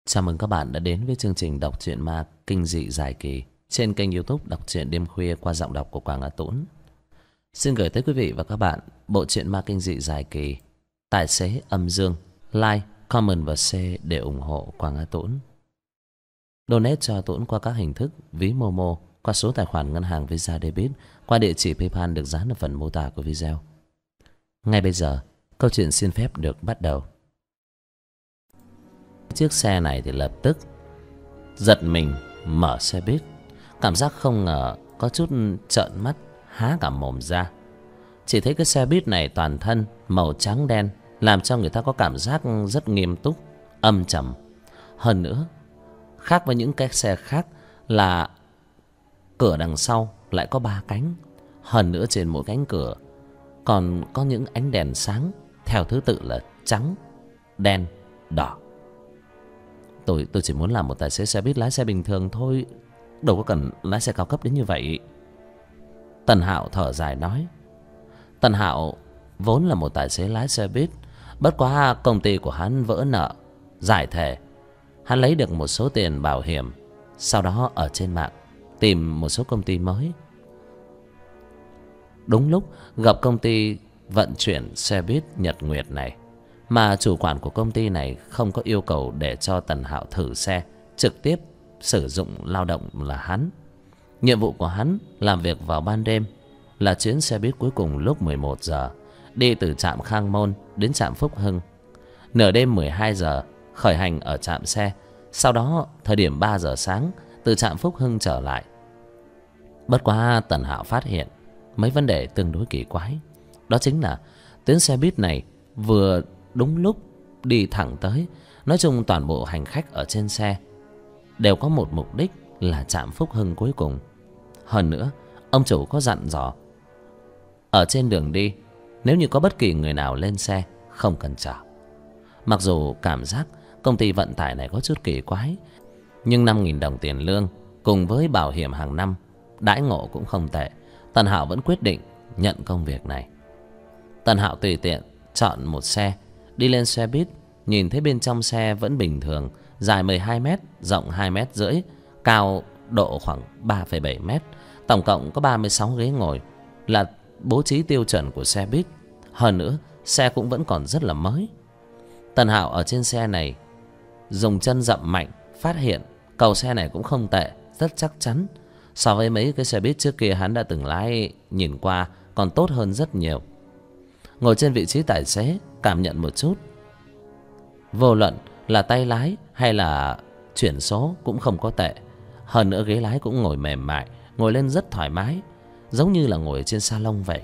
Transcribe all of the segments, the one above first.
Chào mừng các bạn đã đến với chương trình đọc truyện ma kinh dị dài kỳ trên kênh YouTube Đọc truyện đêm khuya qua giọng đọc của Quảng Á Tũng. Xin gửi tới quý vị và các bạn bộ truyện ma kinh dị dài kỳ Tài xế âm dương. Like, comment và share để ủng hộ Quảng Á Tũng. Donate cho Tũng qua các hình thức ví Momo, qua số tài khoản ngân hàng Visa Debit, qua địa chỉ PayPal được dán ở phần mô tả của video. Ngay bây giờ, câu chuyện xin phép được bắt đầu. Chiếc xe này thì lập tức giật mình mở xe buýt, cảm giác không ngờ, có chút trợn mắt há cả mồm ra. Chỉ thấy cái xe buýt này toàn thân màu trắng đen, làm cho người ta có cảm giác rất nghiêm túc, âm trầm. Hơn nữa, khác với những cái xe khác là cửa đằng sau lại có 3 cánh. Hơn nữa trên mỗi cánh cửa còn có những ánh đèn sáng theo thứ tự là trắng, đen, đỏ. Tôi chỉ muốn làm một tài xế xe buýt lái xe bình thường thôi, đâu có cần lái xe cao cấp đến như vậy. Tần Hạo thở dài nói. Tần Hạo vốn là một tài xế lái xe buýt, bất quá công ty của hắn vỡ nợ, giải thể. Hắn lấy được một số tiền bảo hiểm, sau đó ở trên mạng tìm một số công ty mới. Đúng lúc gặp công ty vận chuyển xe buýt Nhật Nguyệt này, mà chủ quản của công ty này không có yêu cầu để cho Tần Hạo thử xe, trực tiếp sử dụng lao động là hắn. Nhiệm vụ của hắn làm việc vào ban đêm, là chuyến xe buýt cuối cùng lúc 11 giờ đi từ trạm Khang Môn đến trạm Phúc Hưng. Nửa đêm 12 giờ khởi hành ở trạm xe, sau đó thời điểm 3 giờ sáng từ trạm Phúc Hưng trở lại. Bất quá Tần Hạo phát hiện mấy vấn đề tương đối kỳ quái. Đó chính là tuyến xe buýt này vừa đúng lúc đi thẳng tới. Nói chung toàn bộ hành khách ở trên xe đều có một mục đích là trạm Phúc Hưng cuối cùng. Hơn nữa, ông chủ có dặn dò ở trên đường đi, nếu như có bất kỳ người nào lên xe không cần chờ. Mặc dù cảm giác công ty vận tải này có chút kỳ quái, nhưng 5.000 đồng tiền lương cùng với bảo hiểm hàng năm, đãi ngộ cũng không tệ. Tần Hạo vẫn quyết định nhận công việc này. Tần Hạo tùy tiện chọn một xe, đi lên xe buýt, nhìn thấy bên trong xe vẫn bình thường, dài 12 mét, rộng 2 mét rưỡi, cao độ khoảng 3,7 mét. Tổng cộng có 36 ghế ngồi, là bố trí tiêu chuẩn của xe buýt. Hơn nữa, xe cũng vẫn còn rất là mới. Tần Hạo ở trên xe này dùng chân dậm mạnh, phát hiện cầu xe này cũng không tệ, rất chắc chắn. So với mấy cái xe buýt trước kia hắn đã từng lái, nhìn qua còn tốt hơn rất nhiều. Ngồi trên vị trí tài xế, cảm nhận một chút, vô luận là tay lái hay là chuyển số cũng không có tệ. Hơn nữa ghế lái cũng ngồi mềm mại, ngồi lên rất thoải mái, giống như là ngồi trên salon vậy.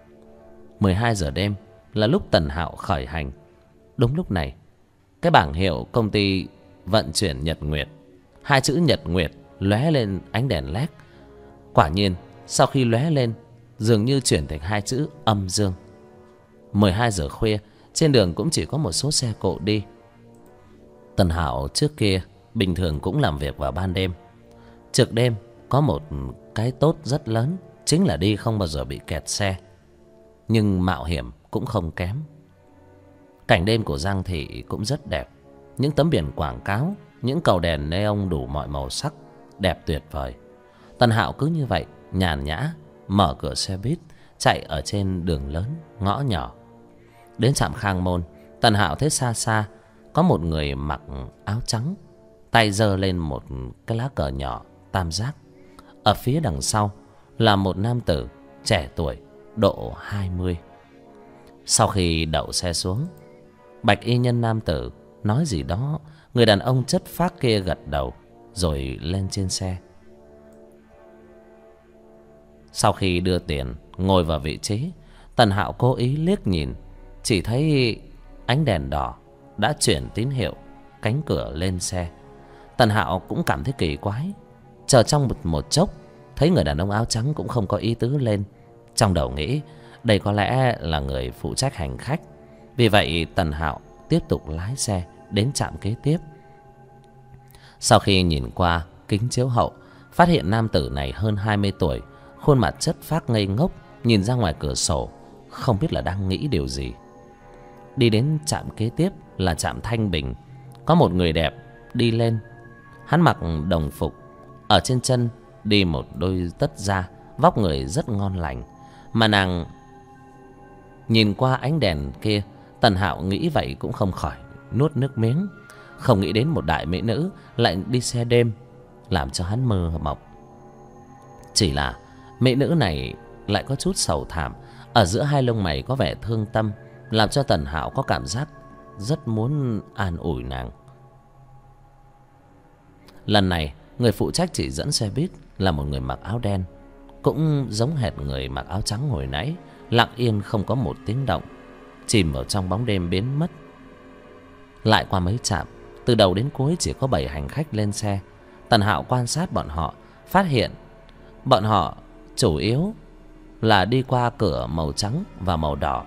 12 giờ đêm là lúc Tần Hạo khởi hành. Đúng lúc này, cái bảng hiệu công ty vận chuyển Nhật Nguyệt, 2 chữ Nhật Nguyệt lóe lên ánh đèn led. Quả nhiên sau khi lóe lên, dường như chuyển thành 2 chữ âm dương. 12 giờ khuya, trên đường cũng chỉ có một số xe cộ đi. Tần Hạo trước kia bình thường cũng làm việc vào ban đêm. Trực đêm có một cái tốt rất lớn, chính là đi không bao giờ bị kẹt xe, nhưng mạo hiểm cũng không kém. Cảnh đêm của Giang Thị cũng rất đẹp. Những tấm biển quảng cáo, những cầu đèn neon đủ mọi màu sắc, đẹp tuyệt vời. Tần Hạo cứ như vậy nhàn nhã mở cửa xe buýt, chạy ở trên đường lớn ngõ nhỏ. Đến trạm Khang Môn, Tần Hạo thấy xa xa có một người mặc áo trắng, tay giơ lên một cái lá cờ nhỏ tam giác. Ở phía đằng sau là một nam tử trẻ tuổi, độ 20. Sau khi đậu xe xuống, bạch y nhân nam tử nói gì đó, người đàn ông chất phác kia gật đầu rồi lên trên xe. Sau khi đưa tiền, ngồi vào vị trí, Tần Hạo cố ý liếc nhìn, chỉ thấy ánh đèn đỏ đã chuyển tín hiệu cánh cửa lên xe. Tần Hạo cũng cảm thấy kỳ quái. Chờ trong một chốc, thấy người đàn ông áo trắng cũng không có ý tứ lên. Trong đầu nghĩ đây có lẽ là người phụ trách hành khách. Vì vậy Tần Hạo tiếp tục lái xe đến trạm kế tiếp. Sau khi nhìn qua kính chiếu hậu, phát hiện nam tử này hơn 20 tuổi, khuôn mặt chất phác ngây ngốc, nhìn ra ngoài cửa sổ, không biết là đang nghĩ điều gì. Đi đến trạm kế tiếp là trạm Thanh Bình. Có một người đẹp đi lên. Hắn mặc đồng phục, ở trên chân đi một đôi tất da, vóc người rất ngon lành. Mà nàng nhìn qua ánh đèn kia, Tần Hạo nghĩ vậy cũng không khỏi nuốt nước miếng. Không nghĩ đến một đại mỹ nữ lại đi xe đêm, làm cho hắn mơ mộng. Chỉ là mỹ nữ này lại có chút sầu thảm, ở giữa hai lông mày có vẻ thương tâm, làm cho Tần Hạo có cảm giác rất muốn an ủi nàng. Lần này người phụ trách chỉ dẫn xe buýt là một người mặc áo đen, cũng giống hệt người mặc áo trắng hồi nãy, lặng yên không có một tiếng động, chìm vào trong bóng đêm biến mất. Lại qua mấy trạm, từ đầu đến cuối chỉ có 7 hành khách lên xe. Tần Hạo quan sát bọn họ, phát hiện bọn họ chủ yếu là đi qua cửa màu trắng và màu đỏ.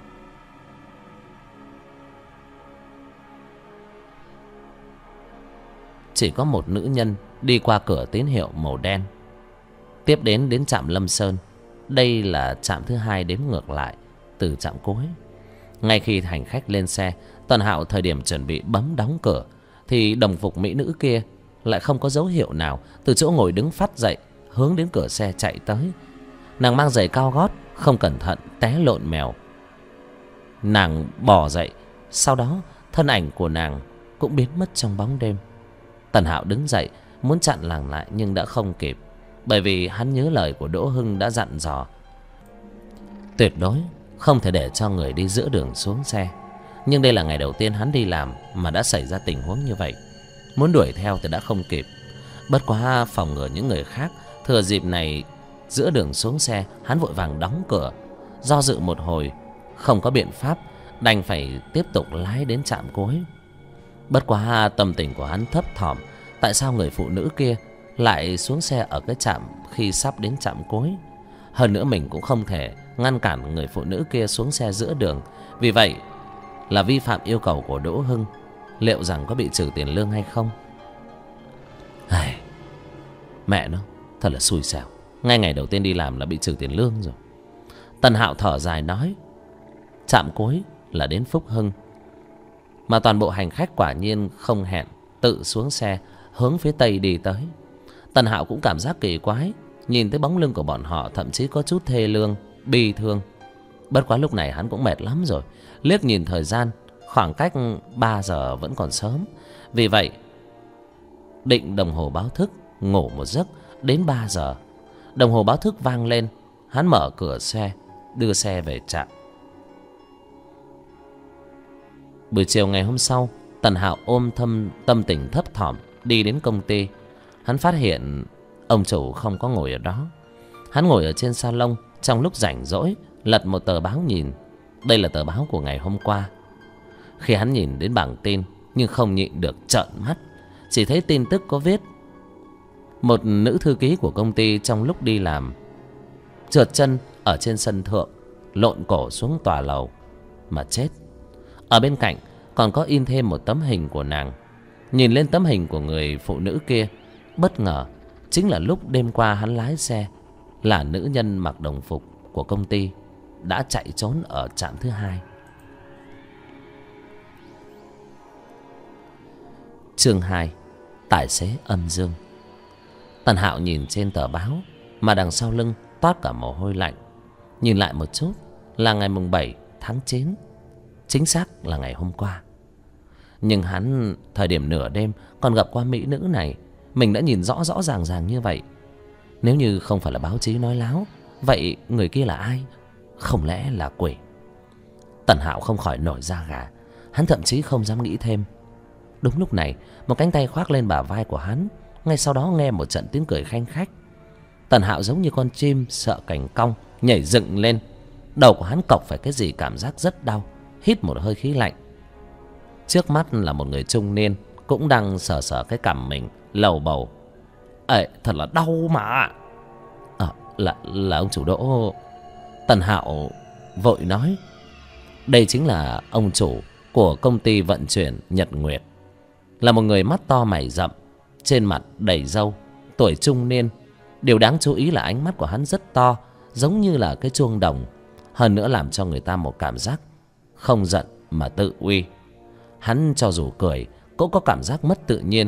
Chỉ có một nữ nhân đi qua cửa tín hiệu màu đen. Tiếp đến trạm Lâm Sơn. Đây là trạm thứ 2 đếm ngược lại từ trạm cuối. Ngay khi hành khách lên xe, Tần Hạo thời điểm chuẩn bị bấm đóng cửa, thì đồng phục mỹ nữ kia lại không có dấu hiệu nào, từ chỗ ngồi đứng phắt dậy, hướng đến cửa xe chạy tới. Nàng mang giày cao gót, không cẩn thận té lộn mèo. Nàng bò dậy, sau đó thân ảnh của nàng cũng biến mất trong bóng đêm. Tần Hạo đứng dậy muốn chặn nàng lại, nhưng đã không kịp, bởi vì hắn nhớ lời của Đỗ Hưng đã dặn dò, tuyệt đối không thể để cho người đi giữa đường xuống xe. Nhưng đây là ngày đầu tiên hắn đi làm mà đã xảy ra tình huống như vậy, muốn đuổi theo thì đã không kịp. Bất quá phòng ngừa những người khác thừa dịp này giữa đường xuống xe, hắn vội vàng đóng cửa. Do dự một hồi không có biện pháp, đành phải tiếp tục lái đến trạm cuối. Bất quá tâm tình của hắn thấp thỏm, tại sao người phụ nữ kia lại xuống xe ở cái trạm khi sắp đến trạm cuối. Hơn nữa mình cũng không thể ngăn cản người phụ nữ kia xuống xe giữa đường, vì vậy là vi phạm yêu cầu của Đỗ Hưng. Liệu rằng có bị trừ tiền lương hay không? Mẹ nó, thật là xui xẻo, ngay ngày đầu tiên đi làm là bị trừ tiền lương rồi. Tần Hạo thở dài nói, trạm cuối là đến Phúc Hưng, mà toàn bộ hành khách quả nhiên không hẹn, tự xuống xe hướng phía tây đi tới. Tần Hạo cũng cảm giác kỳ quái, nhìn tới bóng lưng của bọn họ thậm chí có chút thê lương, bi thương. Bất quá lúc này hắn cũng mệt lắm rồi, liếc nhìn thời gian, khoảng cách 3 giờ vẫn còn sớm. Vì vậy định đồng hồ báo thức ngủ một giấc đến 3 giờ. Đồng hồ báo thức vang lên, hắn mở cửa xe, đưa xe về trạm. Buổi chiều ngày hôm sau, Tần Hạo ôm tâm tình thấp thỏm đi đến công ty. Hắn phát hiện ông chủ không có ngồi ở đó. Hắn ngồi ở trên salon, trong lúc rảnh rỗi lật một tờ báo nhìn. Đây là tờ báo của ngày hôm qua. Khi hắn nhìn đến bảng tin, nhưng không nhịn được trợn mắt. Chỉ thấy tin tức có viết một nữ thư ký của công ty trong lúc đi làm trượt chân ở trên sân thượng, lộn cổ xuống tòa lầu mà chết. Ở bên cạnh còn có in thêm một tấm hình của nàng. Nhìn lên tấm hình của người phụ nữ kia, bất ngờ chính là lúc đêm qua hắn lái xe, là nữ nhân mặc đồng phục của công ty đã chạy trốn ở trạm thứ 2. Chương 2: Tài xế âm dương. Tần Hạo nhìn trên tờ báo mà đằng sau lưng toát cả mồ hôi lạnh. Nhìn lại một chút là ngày mùng 7 tháng 9, chính xác là ngày hôm qua. Nhưng hắn thời điểm nửa đêm còn gặp qua mỹ nữ này, mình đã nhìn rõ rõ ràng ràng như vậy. Nếu như không phải là báo chí nói láo, vậy người kia là ai? Không lẽ là quỷ? Tần Hạo không khỏi nổi da gà. Hắn thậm chí không dám nghĩ thêm. Đúng lúc này, một cánh tay khoác lên bả vai của hắn. Ngay sau đó nghe một trận tiếng cười khanh khách. Tần Hạo giống như con chim sợ cành cong, nhảy dựng lên. Đầu của hắn cọc phải cái gì cảm giác rất đau, hít một hơi khí lạnh. Trước mắt là một người trung niên, cũng đang sờ sờ cái cằm mình, lầu bầu: "Ê, thật là đau mà." Là ông chủ Đỗ. Tần Hạo vội nói. Đây chính là ông chủ của công ty vận chuyển Nhật Nguyệt, là một người mắt to mày rậm, trên mặt đầy râu, tuổi trung niên. Điều đáng chú ý là ánh mắt của hắn rất to, giống như là cái chuông đồng. Hơn nữa làm cho người ta một cảm giác không giận mà tự uy. Hắn cho dù cười cũng có cảm giác mất tự nhiên,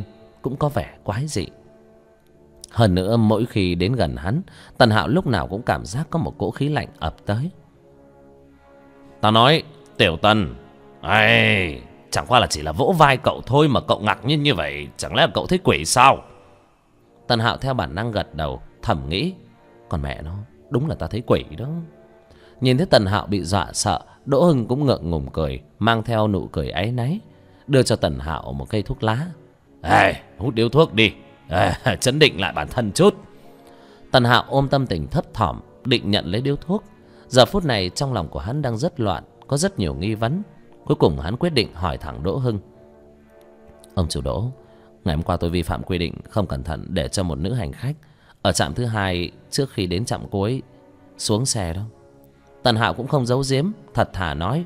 cũng có vẻ quái dị. Hơn nữa mỗi khi đến gần hắn, Tần Hạo lúc nào cũng cảm giác có một cỗ khí lạnh ập tới. Tao nói, Tiểu Tần, ấy, chẳng qua là chỉ là vỗ vai cậu thôi mà cậu ngạc nhiên như vậy, chẳng lẽ là cậu thấy quỷ sao? Tần Hạo theo bản năng gật đầu, thầm nghĩ, còn mẹ nó, đúng là ta thấy quỷ đó. Nhìn thấy Tần Hạo bị dọa sợ, Đỗ Hưng cũng ngượng ngùng cười, mang theo nụ cười áy náy, đưa cho Tần Hạo một cây thuốc lá. Ê, hút điếu thuốc đi, chấn định lại bản thân chút. Tần Hạo ôm tâm tình thấp thỏm, định nhận lấy điếu thuốc. Giờ phút này trong lòng của hắn đang rất loạn, có rất nhiều nghi vấn. Cuối cùng hắn quyết định hỏi thẳng Đỗ Hưng. Ông chủ Đỗ, ngày hôm qua tôi vi phạm quy định không cẩn thận để cho một nữ hành khách ở trạm thứ hai trước khi đến trạm cuối xuống xe đó. Tần Hạo cũng không giấu giếm, thật thà nói.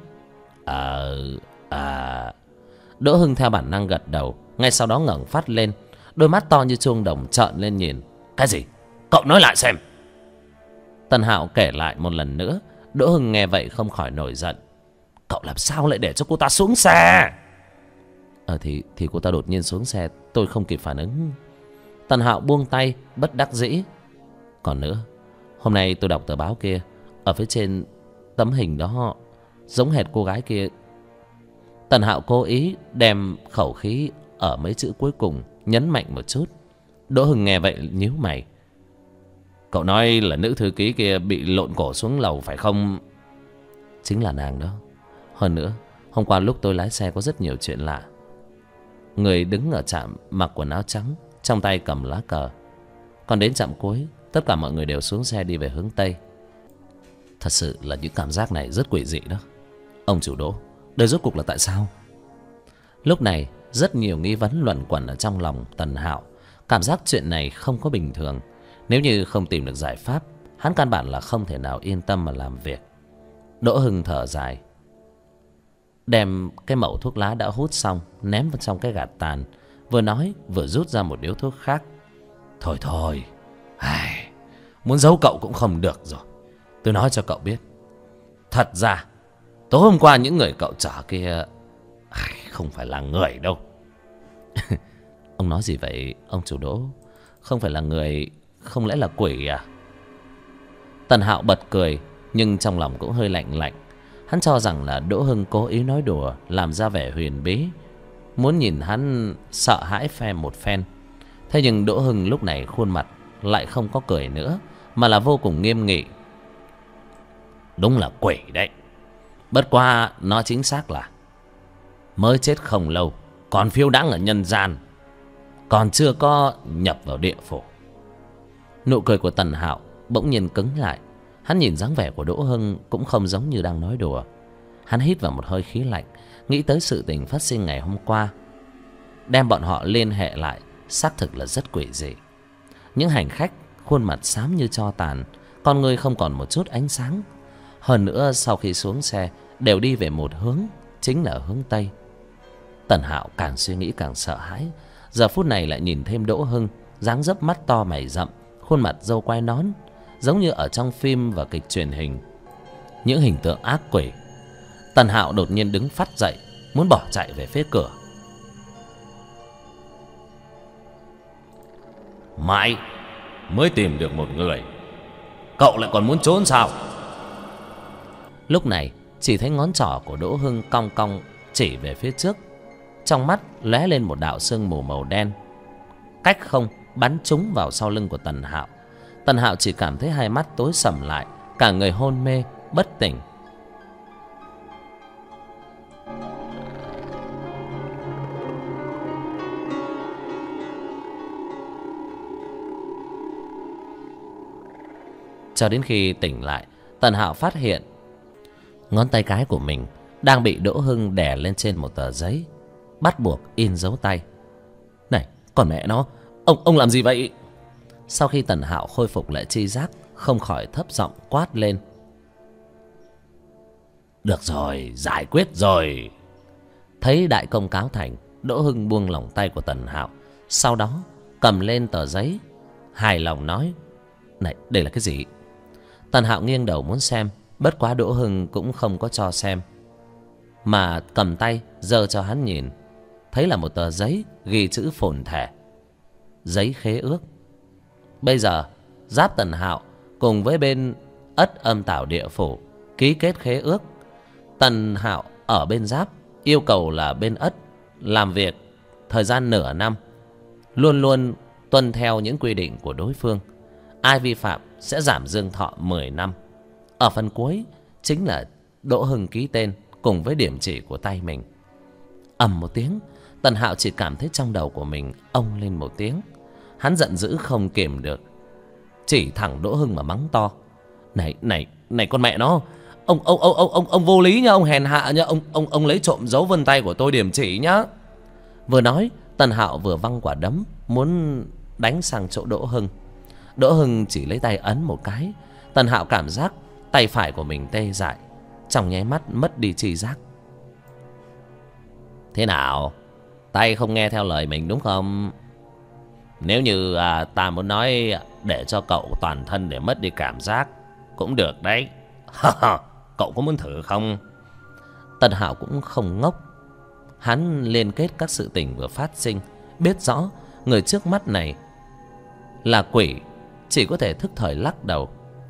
Đỗ Hưng theo bản năng gật đầu, ngay sau đó ngẩng phát lên, đôi mắt to như chuông đồng trợn lên nhìn. Cái gì? Cậu nói lại xem. Tần Hạo kể lại một lần nữa. Đỗ Hưng nghe vậy không khỏi nổi giận. Cậu làm sao lại để cho cô ta xuống xe? Thì cô ta đột nhiên xuống xe, tôi không kịp phản ứng. Tần Hạo buông tay bất đắc dĩ. Còn nữa, hôm nay tôi đọc tờ báo kia, ở phía trên tấm hình đó giống hệt cô gái kia. Tần Hạo cố ý đem khẩu khí ở mấy chữ cuối cùng nhấn mạnh một chút. Đỗ Hưng nghe vậy nhíu mày. Cậu nói là nữ thư ký kia bị lộn cổ xuống lầu phải không? Chính là nàng đó. Hơn nữa, hôm qua lúc tôi lái xe có rất nhiều chuyện lạ. Người đứng ở trạm mặc quần áo trắng, trong tay cầm lá cờ. Còn đến trạm cuối, tất cả mọi người đều xuống xe đi về hướng Tây. Thật sự là những cảm giác này rất quỷ dị đó. Ông chủ Đỗ, đây rốt cuộc là tại sao? Lúc này rất nhiều nghi vấn luẩn quẩn ở trong lòng Tần Hạo. Cảm giác chuyện này không có bình thường. Nếu như không tìm được giải pháp, hắn căn bản là không thể nào yên tâm mà làm việc. Đỗ Hưng thở dài, đem cái mẩu thuốc lá đã hút xong ném vào trong cái gạt tàn, vừa nói vừa rút ra một điếu thuốc khác. Thôi muốn giấu cậu cũng không được rồi. Tôi nói cho cậu biết, thật ra tối hôm qua những người cậu chở kia không phải là người đâu. Ông nói gì vậy ông chủ Đỗ? Không phải là người, không lẽ là quỷ à? Tần Hạo bật cười, nhưng trong lòng cũng hơi lạnh lạnh. Hắn cho rằng là Đỗ Hưng cố ý nói đùa, làm ra vẻ huyền bí, muốn nhìn hắn sợ hãi một phen. Thế nhưng Đỗ Hưng lúc này khuôn mặt lại không có cười nữa, mà là vô cùng nghiêm nghị. Đúng là quỷ đấy. Bất qua nó chính xác là mới chết không lâu, còn phiêu đãng ở nhân gian, còn chưa có nhập vào địa phủ. Nụ cười của Tần Hạo bỗng nhiên cứng lại. Hắn nhìn dáng vẻ của Đỗ Hưng cũng không giống như đang nói đùa. Hắn hít vào một hơi khí lạnh, nghĩ tới sự tình phát sinh ngày hôm qua, đem bọn họ liên hệ lại, xác thực là rất quỷ dị. Những hành khách khuôn mặt xám như tro tàn, con người không còn một chút ánh sáng. Hơn nữa sau khi xuống xe đều đi về một hướng, chính là hướng Tây. Tần Hạo càng suy nghĩ càng sợ hãi. Giờ phút này lại nhìn thêm Đỗ Hưng, dáng dấp mắt to mày rậm, khuôn mặt râu quai nón, giống như ở trong phim và kịch truyền hình, những hình tượng ác quỷ. Tần Hạo đột nhiên đứng phắt dậy, muốn bỏ chạy về phía cửa. Mãi mới tìm được một người, cậu lại còn muốn trốn sao? Lúc này chỉ thấy ngón trỏ của Đỗ Hưng cong cong chỉ về phía trước, trong mắt lóe lên một đạo sương mù màu đen, cách không bắn trúng vào sau lưng của Tần Hạo. Tần Hạo chỉ cảm thấy hai mắt tối sầm lại, cả người hôn mê bất tỉnh. Cho đến khi tỉnh lại, Tần Hạo phát hiện ngón tay cái của mình đang bị Đỗ Hưng đè lên trên một tờ giấy, bắt buộc in dấu tay. Này, còn mẹ nó, ông làm gì vậy? Sau khi Tần Hạo khôi phục lại tri giác, không khỏi thấp giọng quát lên. Được rồi, giải quyết rồi. Thấy đại công cáo thành, Đỗ Hưng buông lỏng tay của Tần Hạo, sau đó cầm lên tờ giấy, hài lòng nói. Này, đây là cái gì? Tần Hạo nghiêng đầu muốn xem, bất quá Đỗ Hưng cũng không có cho xem, mà cầm tay giơ cho hắn nhìn. Thấy là một tờ giấy ghi chữ phồn thể, giấy khế ước. Bây giờ Giáp Tần Hạo cùng với bên Ất Âm Tảo Địa Phủ ký kết khế ước. Tần Hạo ở bên Giáp yêu cầu là bên Ất làm việc thời gian nửa năm, luôn luôn tuân theo những quy định của đối phương. Ai vi phạm sẽ giảm dương thọ 10 năm. Ở phần cuối chính là Đỗ Hưng ký tên cùng với điểm chỉ của tay mình. Ầm một tiếng, Tần Hạo chỉ cảm thấy trong đầu của mình ông lên một tiếng. Hắn giận dữ không kiềm được, chỉ thẳng Đỗ Hưng mà mắng to: Này con mẹ nó, ông vô lý nhá, ông hèn hạ nhá, ông lấy trộm dấu vân tay của tôi điểm chỉ nhá. Vừa nói, Tần Hạo vừa văng quả đấm muốn đánh sang chỗ Đỗ Hưng. Đỗ Hưng chỉ lấy tay ấn một cái. Tần Hạo cảm giác tay phải của mình tê dại, trong nháy mắt mất đi tri giác. Thế nào, tay không nghe theo lời mình đúng không? Nếu như ta muốn nói để cho cậu toàn thân để mất đi cảm giác cũng được đấy. Cậu có muốn thử không? Tần Hạo cũng không ngốc. Hắn liên kết các sự tình vừa phát sinh, biết rõ người trước mắt này là quỷ, chỉ có thể thức thời lắc đầu.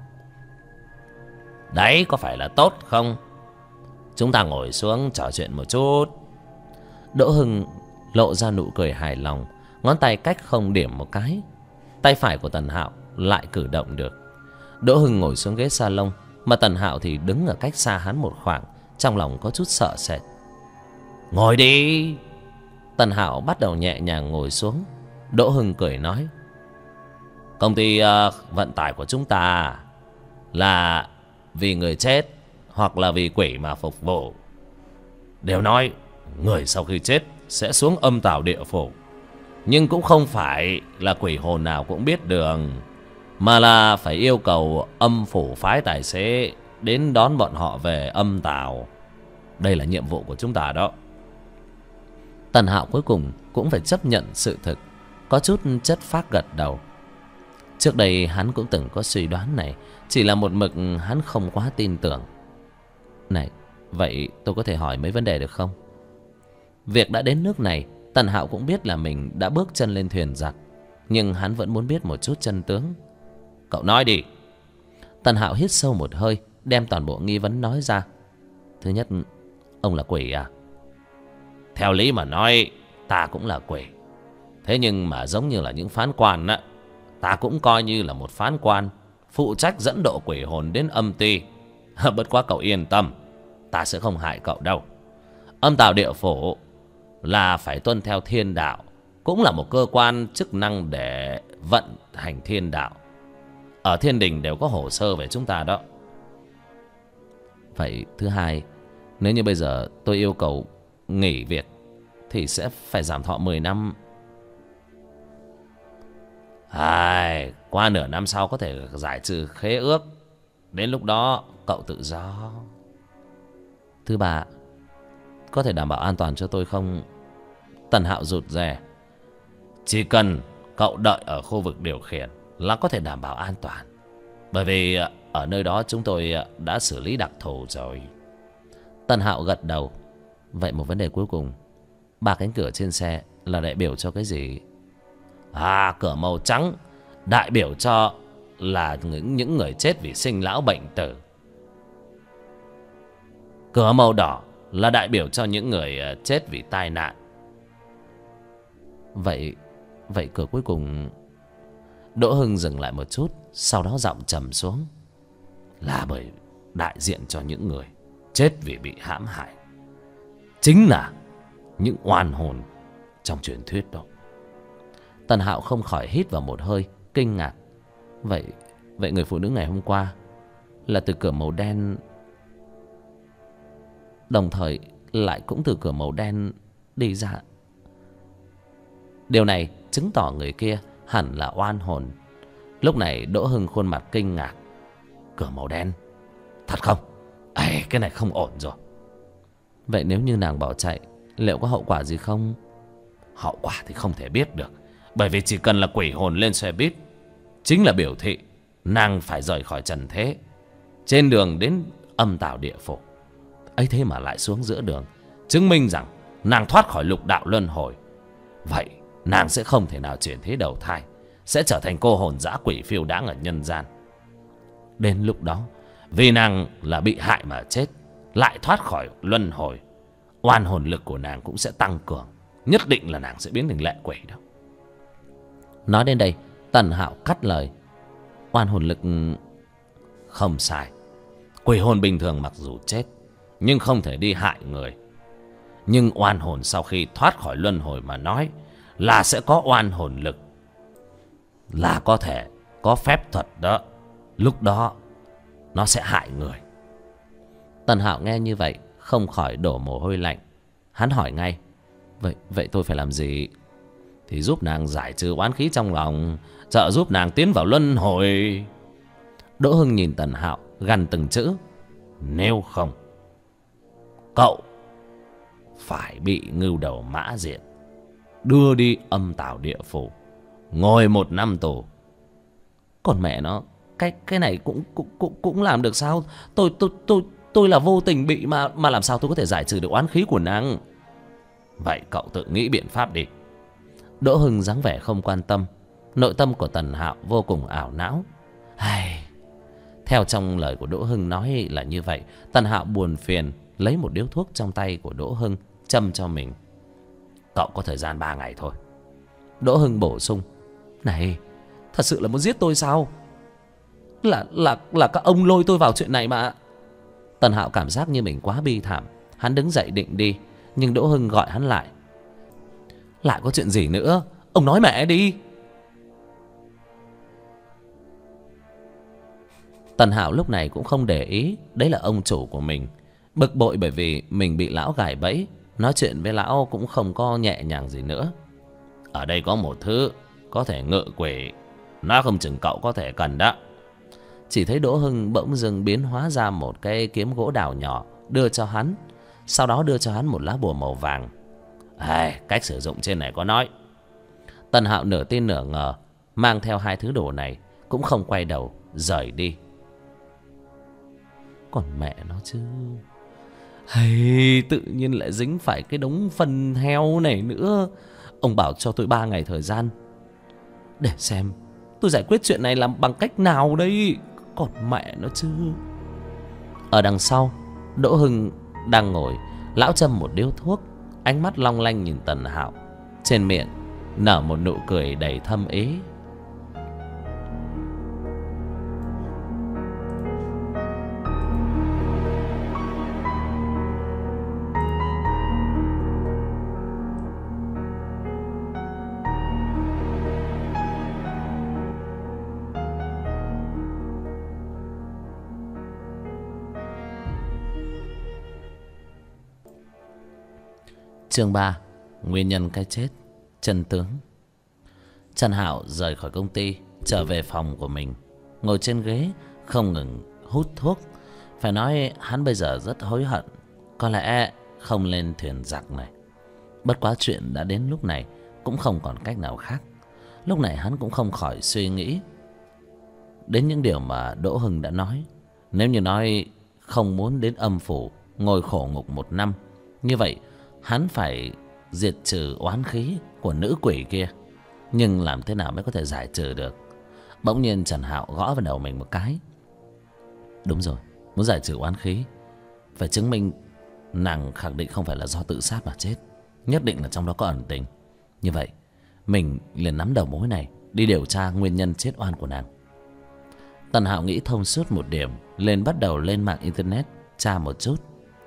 Đấy có phải là tốt không? Chúng ta ngồi xuống trò chuyện một chút. Đỗ Hưng lộ ra nụ cười hài lòng, ngón tay cách không điểm một cái. Tay phải của Tần Hạo lại cử động được. Đỗ Hưng ngồi xuống ghế salon, mà Tần Hạo thì đứng ở cách xa hắn một khoảng, trong lòng có chút sợ sệt. Ngồi đi. Tần Hạo bắt đầu nhẹ nhàng ngồi xuống. Đỗ Hưng cười nói: Công ty vận tải của chúng ta là vì người chết hoặc là vì quỷ mà phục vụ. Đều nói người sau khi chết sẽ xuống âm tào địa phủ, nhưng cũng không phải là quỷ hồn nào cũng biết đường, mà là phải yêu cầu âm phủ phái tài xế đến đón bọn họ về âm tào. Đây là nhiệm vụ của chúng ta đó. Tần Hạo cuối cùng cũng phải chấp nhận sự thực, có chút chất phác gật đầu. Trước đây hắn cũng từng có suy đoán này, chỉ là một mực hắn không quá tin tưởng. Này, vậy tôi có thể hỏi mấy vấn đề được không? Việc đã đến nước này, Tần Hạo cũng biết là mình đã bước chân lên thuyền giặc, nhưng hắn vẫn muốn biết một chút chân tướng. Cậu nói đi. Tần Hạo hít sâu một hơi, đem toàn bộ nghi vấn nói ra. Thứ nhất, ông là quỷ à? Theo lý mà nói, ta cũng là quỷ. Thế nhưng mà giống như là những phán quan á, ta cũng coi như là một phán quan, phụ trách dẫn độ quỷ hồn đến âm ti. Bất quá cậu yên tâm, ta sẽ không hại cậu đâu. Âm tào địa phủ là phải tuân theo thiên đạo, cũng là một cơ quan chức năng để vận hành thiên đạo. Ở thiên đình đều có hồ sơ về chúng ta đó. Vậy thứ hai, nếu như bây giờ tôi yêu cầu nghỉ việc thì sẽ phải giảm thọ 10 năm. Qua nửa năm sau có thể giải trừ khế ước. Đến lúc đó cậu tự do. Thứ ba, có thể đảm bảo an toàn cho tôi không? Tần Hạo rụt rè. Chỉ cần cậu đợi ở khu vực điều khiển là có thể đảm bảo an toàn. Bởi vì ở nơi đó chúng tôi đã xử lý đặc thù rồi. Tần Hạo gật đầu. Vậy một vấn đề cuối cùng, 3 cánh cửa trên xe là đại biểu cho cái gì? Cửa màu trắng đại biểu cho là những người chết vì sinh lão bệnh tử. Cửa màu đỏ là đại biểu cho những người chết vì tai nạn. Vậy cửa cuối cùng? Đỗ Hưng dừng lại một chút, sau đó giọng trầm xuống. Là bởi đại diện cho những người chết vì bị hãm hại, chính là những oan hồn trong truyền thuyết đó. Tần Hạo không khỏi hít vào một hơi, kinh ngạc. Vậy người phụ nữ ngày hôm qua là từ cửa màu đen, đồng thời lại cũng từ cửa màu đen đi ra. Điều này chứng tỏ người kia hẳn là oan hồn. Lúc này Đỗ Hưng khuôn mặt kinh ngạc. Cửa màu đen? Thật không? Cái này không ổn rồi. Vậy nếu như nàng bỏ chạy, liệu có hậu quả gì không? Hậu quả thì không thể biết được, bởi vì chỉ cần là quỷ hồn lên xe buýt chính là biểu thị nàng phải rời khỏi trần thế, trên đường đến âm tào địa phủ. Ấy thế mà lại xuống giữa đường, chứng minh rằng nàng thoát khỏi lục đạo luân hồi. nàng sẽ không thể nào chuyển thế đầu thai, sẽ trở thành cô hồn dã quỷ phiêu đãng ở nhân gian. Đến lúc đó, vì nàng là bị hại mà chết, lại thoát khỏi luân hồi, oan hồn lực của nàng cũng sẽ tăng cường. Nhất định là nàng sẽ biến thành lệ quỷ đó. Nói đến đây, Tần Hạo cắt lời. Oan hồn lực không sai. Quỷ hồn bình thường mặc dù chết, nhưng không thể đi hại người. Nhưng oan hồn sau khi thoát khỏi luân hồi mà nói là sẽ có oan hồn lực, là có thể có phép thuật đó. Lúc đó nó sẽ hại người. Tần Hạo nghe như vậy không khỏi đổ mồ hôi lạnh. Hắn hỏi ngay, Vậy tôi phải làm gì? Thì giúp nàng giải trừ oán khí trong lòng, trợ giúp nàng tiến vào luân hồi. Đỗ Hưng nhìn Tần Hạo gằn từng chữ. Nếu không, cậu phải bị ngưu đầu mã diện đưa đi âm tào địa phủ, ngồi 1 năm tù. Còn mẹ nó, cái này cũng làm được sao? Tôi là vô tình bị mà làm sao tôi có thể giải trừ được oán khí của nàng? Vậy cậu tự nghĩ biện pháp đi. Đỗ Hưng dáng vẻ không quan tâm. Nội tâm của Tần Hạo vô cùng ảo não. Theo trong lời của Đỗ Hưng nói là như vậy. Tần Hạo buồn phiền lấy một điếu thuốc trong tay của Đỗ Hưng châm cho mình. Cậu có thời gian 3 ngày thôi. Đỗ Hưng bổ sung. Này, thật sự là muốn giết tôi sao? Là các ông lôi tôi vào chuyện này mà. Tần Hạo cảm giác như mình quá bi thảm. Hắn đứng dậy định đi, nhưng Đỗ Hưng gọi hắn lại. Lại có chuyện gì nữa? Ông nói mẹ đi. Tần Hạo lúc này cũng không để ý đấy là ông chủ của mình. Bực bội bởi vì mình bị lão gài bẫy. Nói chuyện với lão cũng không có nhẹ nhàng gì nữa. Ở đây có một thứ có thể ngự quỷ, nó không chừng cậu có thể cần đó. Chỉ thấy Đỗ Hưng bỗng dưng biến hóa ra một cái kiếm gỗ đào nhỏ đưa cho hắn. Sau đó đưa cho hắn một lá bùa màu vàng. Cách sử dụng trên này có nói. Tần Hạo nửa tin nửa ngờ, mang theo 2 thứ đồ này, cũng không quay đầu rời đi. Còn mẹ nó chứ, tự nhiên lại dính phải cái đống phân heo này nữa. Ông bảo cho tôi 3 ngày thời gian để xem tôi giải quyết chuyện này làm bằng cách nào đây. Còn mẹ nó chứ. Ở đằng sau, Đỗ Hưng đang ngồi, lão châm một điếu thuốc, ánh mắt long lanh nhìn Tần Hạo, trên miệng nở một nụ cười đầy thâm ý. Chương 3. Nguyên nhân cái chết, chân tướng. Trần Hạo rời khỏi công ty, trở về phòng của mình, ngồi trên ghế không ngừng hút thuốc. Phải nói hắn bây giờ rất hối hận, có lẽ không lên thuyền giặc này. Bất quá chuyện đã đến lúc này, cũng không còn cách nào khác. Lúc này hắn cũng không khỏi suy nghĩ đến những điều mà Đỗ Hưng đã nói. Nếu như nói không muốn đến âm phủ ngồi khổ ngục 1 năm, như vậy hắn phải diệt trừ oán khí của nữ quỷ kia. Nhưng làm thế nào mới có thể giải trừ được? Bỗng nhiên Trần Hạo gõ vào đầu mình một cái. Đúng rồi, muốn giải trừ oán khí phải chứng minh nàng khẳng định không phải là do tự sát mà chết, nhất định là trong đó có ẩn tình. Như vậy mình liền nắm đầu mối này, đi điều tra nguyên nhân chết oan của nàng. Tần Hạo nghĩ thông suốt một điểm, liền bắt đầu lên mạng internet tra một chút.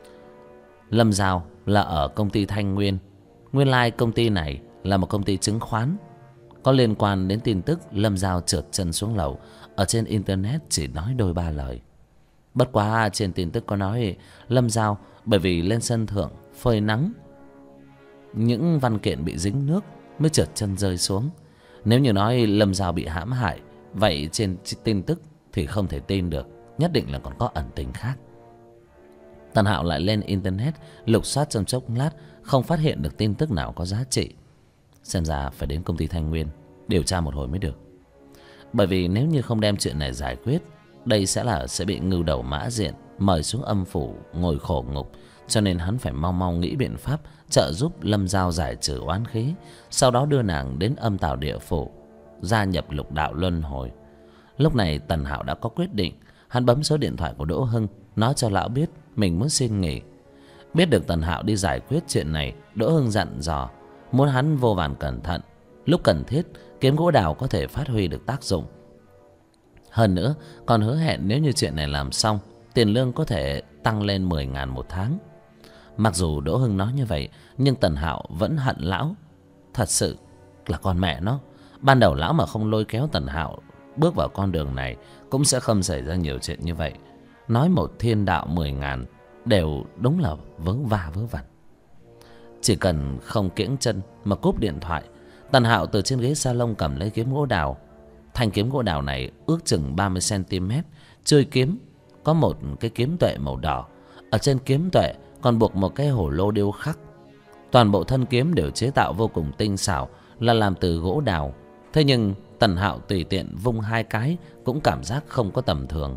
Lâm Giao là ở công ty Thanh Nguyên. Nguyên lai công ty này là một công ty chứng khoán. Có liên quan đến tin tức Lâm Giao trượt chân xuống lầu, ở trên internet chỉ nói đôi ba lời. Bất quá trên tin tức có nói Lâm Giao bởi vì lên sân thượng phơi nắng, những văn kiện bị dính nước mới trượt chân rơi xuống. Nếu như nói Lâm Giao bị hãm hại, vậy trên tin tức thì không thể tin được, nhất định là còn có ẩn tình khác. Tần Hạo lại lên internet lục soát trong chốc lát, không phát hiện được tin tức nào có giá trị. Xem ra phải đến công ty Thanh Nguyên điều tra một hồi mới được. Bởi vì nếu như không đem chuyện này giải quyết, đây sẽ bị ngưu đầu mã diện mời xuống âm phủ ngồi khổ ngục, cho nên hắn phải mau mau nghĩ biện pháp trợ giúp Lâm Giao giải trừ oán khí, sau đó đưa nàng đến Âm Tào Địa Phủ, gia nhập lục đạo luân hồi. Lúc này Tần Hạo đã có quyết định. Hắn bấm số điện thoại của Đỗ Hưng, nói cho lão biết mình muốn xin nghỉ. Biết được Tần Hạo đi giải quyết chuyện này, Đỗ Hưng dặn dò muốn hắn vô vàn cẩn thận, lúc cần thiết kiếm gỗ đào có thể phát huy được tác dụng. Hơn nữa còn hứa hẹn nếu như chuyện này làm xong, tiền lương có thể tăng lên 10.000 một tháng. Mặc dù Đỗ Hưng nói như vậy, nhưng Tần Hạo vẫn hận lão. Thật sự là con mẹ nó, ban đầu lão mà không lôi kéo Tần Hạo bước vào con đường này, cũng sẽ không xảy ra nhiều chuyện như vậy. Nói một thiên đạo 10.000 đều đúng là vớ va vớ vẩn. Chỉ cần không kiễng chân mà cúp điện thoại, Tần Hạo từ trên ghế salon cầm lấy kiếm gỗ đào. Thanh kiếm gỗ đào này ước chừng 30 cm. Chơi kiếm có một cái kiếm tuệ màu đỏ, ở trên kiếm tuệ còn buộc một cái hổ lô điêu khắc. Toàn bộ thân kiếm đều chế tạo vô cùng tinh xảo, là làm từ gỗ đào. Thế nhưng Tần Hạo tùy tiện vung hai cái cũng cảm giác không có tầm thường.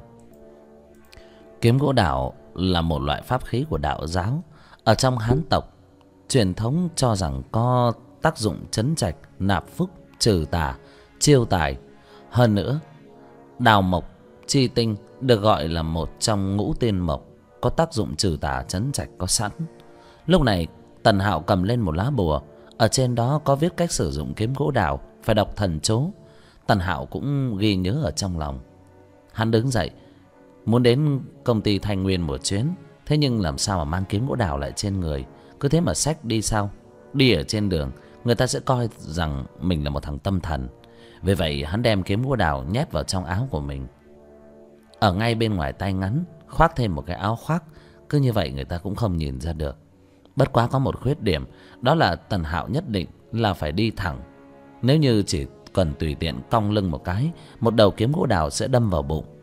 Kiếm gỗ đào là một loại pháp khí của đạo giáo. Ở trong Hán tộc, truyền thống cho rằng có tác dụng trấn trạch, nạp phúc, trừ tà, chiêu tài. Hơn nữa, đào mộc chi tinh được gọi là một trong ngũ tiên mộc, có tác dụng trừ tà trấn trạch có sẵn. Lúc này Tần Hạo cầm lên một lá bùa, ở trên đó có viết cách sử dụng kiếm gỗ đào, phải đọc thần chú. Tần Hạo cũng ghi nhớ ở trong lòng. Hắn đứng dậy muốn đến công ty Thanh Nguyên một chuyến. Thế nhưng làm sao mà mang kiếm gỗ đào lại trên người? Cứ thế mà xách đi sao? Đi ở trên đường người ta sẽ coi rằng mình là một thằng tâm thần. Vì vậy hắn đem kiếm gỗ đào nhét vào trong áo của mình. Ở ngay bên ngoài tay ngắn khoác thêm một cái áo khoác, cứ như vậy người ta cũng không nhìn ra được. Bất quá có một khuyết điểm, đó là Tần Hạo nhất định là phải đi thẳng. Nếu như chỉ cần tùy tiện cong lưng một cái, một đầu kiếm gỗ đào sẽ đâm vào bụng.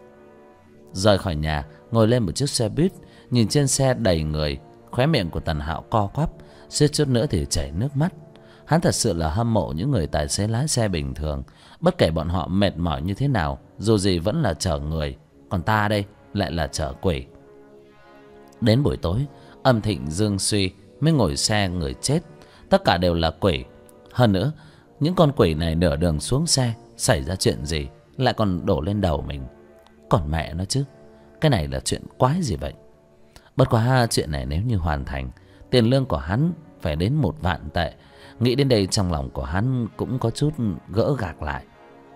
Rời khỏi nhà, ngồi lên một chiếc xe buýt, nhìn trên xe đầy người, khóe miệng của Tần Hạo co quắp, suýt chút nữa thì chảy nước mắt. Hắn thật sự là hâm mộ những người tài xế lái xe bình thường. Bất kể bọn họ mệt mỏi như thế nào, dù gì vẫn là chở người. Còn ta đây lại là chở quỷ. Đến buổi tối, Âm Thịnh Dương Suy mới ngồi xe người chết. Tất cả đều là quỷ. Hơn nữa, những con quỷ này nửa đường xuống xe, xảy ra chuyện gì lại còn đổ lên đầu mình. Còn mẹ nó chứ, cái này là chuyện quái gì vậy? Bất quá chuyện này nếu như hoàn thành, tiền lương của hắn phải đến 1.000.000 tệ. Nghĩ đến đây trong lòng của hắn cũng có chút gỡ gạc lại.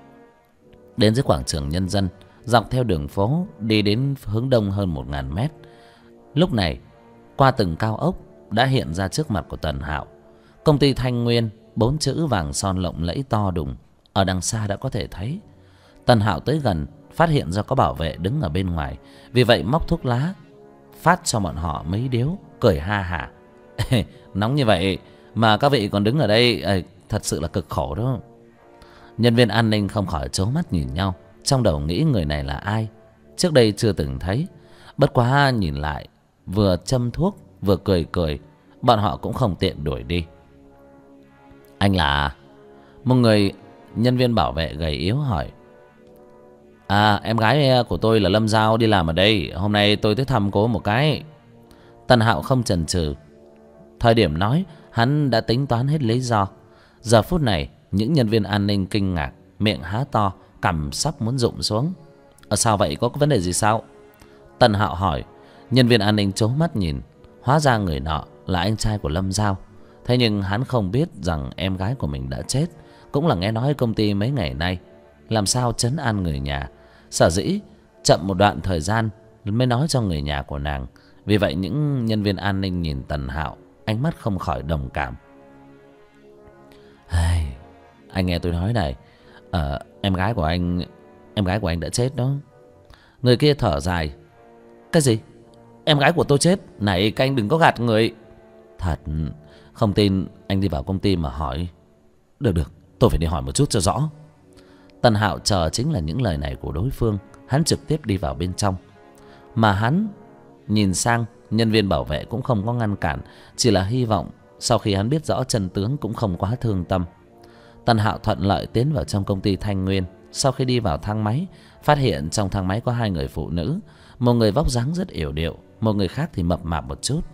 Đến dưới quảng trường Nhân dân, dọc theo đường phố đi đến hướng đông hơn 1.000 mét. Lúc này qua từng cao ốc đã hiện ra trước mặt của Tần Hạo. Công ty Thanh Nguyên, 4 chữ vàng son lộng lẫy to đùng, ở đằng xa đã có thể thấy. Tần Hạo tới gần, phát hiện ra có bảo vệ đứng ở bên ngoài. Vì vậy móc thuốc lá phát cho bọn họ mấy điếu, cười ha hả. Nóng như vậy mà các vị còn đứng ở đây, thật sự là cực khổ đó. Nhân viên an ninh không khỏi trố mắt nhìn nhau, trong đầu nghĩ người này là ai, trước đây chưa từng thấy. Bất quá nhìn lại, vừa châm thuốc vừa cười cười, bọn họ cũng không tiện đuổi đi. Anh là? Một người nhân viên bảo vệ gầy yếu hỏi. À, em gái của tôi là Lâm Giao đi làm ở đây, hôm nay tôi tới thăm cô một cái. Tần Hạo không chần chừ. Thời điểm nói, hắn đã tính toán hết lý do. Giờ phút này, những nhân viên an ninh kinh ngạc, miệng há to, cằm sắp muốn rụng xuống. Sao vậy, có vấn đề gì sao? Tần Hạo hỏi. Nhân viên an ninh trố mắt nhìn. Hóa ra người nọ là anh trai của Lâm Giao. Thế nhưng hắn không biết rằng em gái của mình đã chết. Cũng là nghe nói công ty mấy ngày nay làm sao trấn an người nhà. Sở dĩ chậm một đoạn thời gian mới nói cho người nhà của nàng. Vì vậy những nhân viên an ninh nhìn Tần Hạo, ánh mắt không khỏi đồng cảm. Anh nghe tôi nói này, em gái của anh đã chết đó. Người kia thở dài. Cái gì? Em gái của tôi chết? Này các anh đừng có gạt người. Thật, không tin anh đi vào công ty mà hỏi. Được, tôi phải đi hỏi một chút cho rõ. Tần Hạo chờ chính là những lời này của đối phương. Hắn trực tiếp đi vào bên trong. Mà hắn nhìn sang, nhân viên bảo vệ cũng không có ngăn cản, chỉ là hy vọng sau khi hắn biết rõ chân tướng cũng không quá thương tâm. Tần Hạo thuận lợi tiến vào trong công ty Thanh Nguyên. Sau khi đi vào thang máy, phát hiện trong thang máy có 2 người phụ nữ. Một người vóc dáng rất yểu điệu, một người khác thì mập mạp một chút.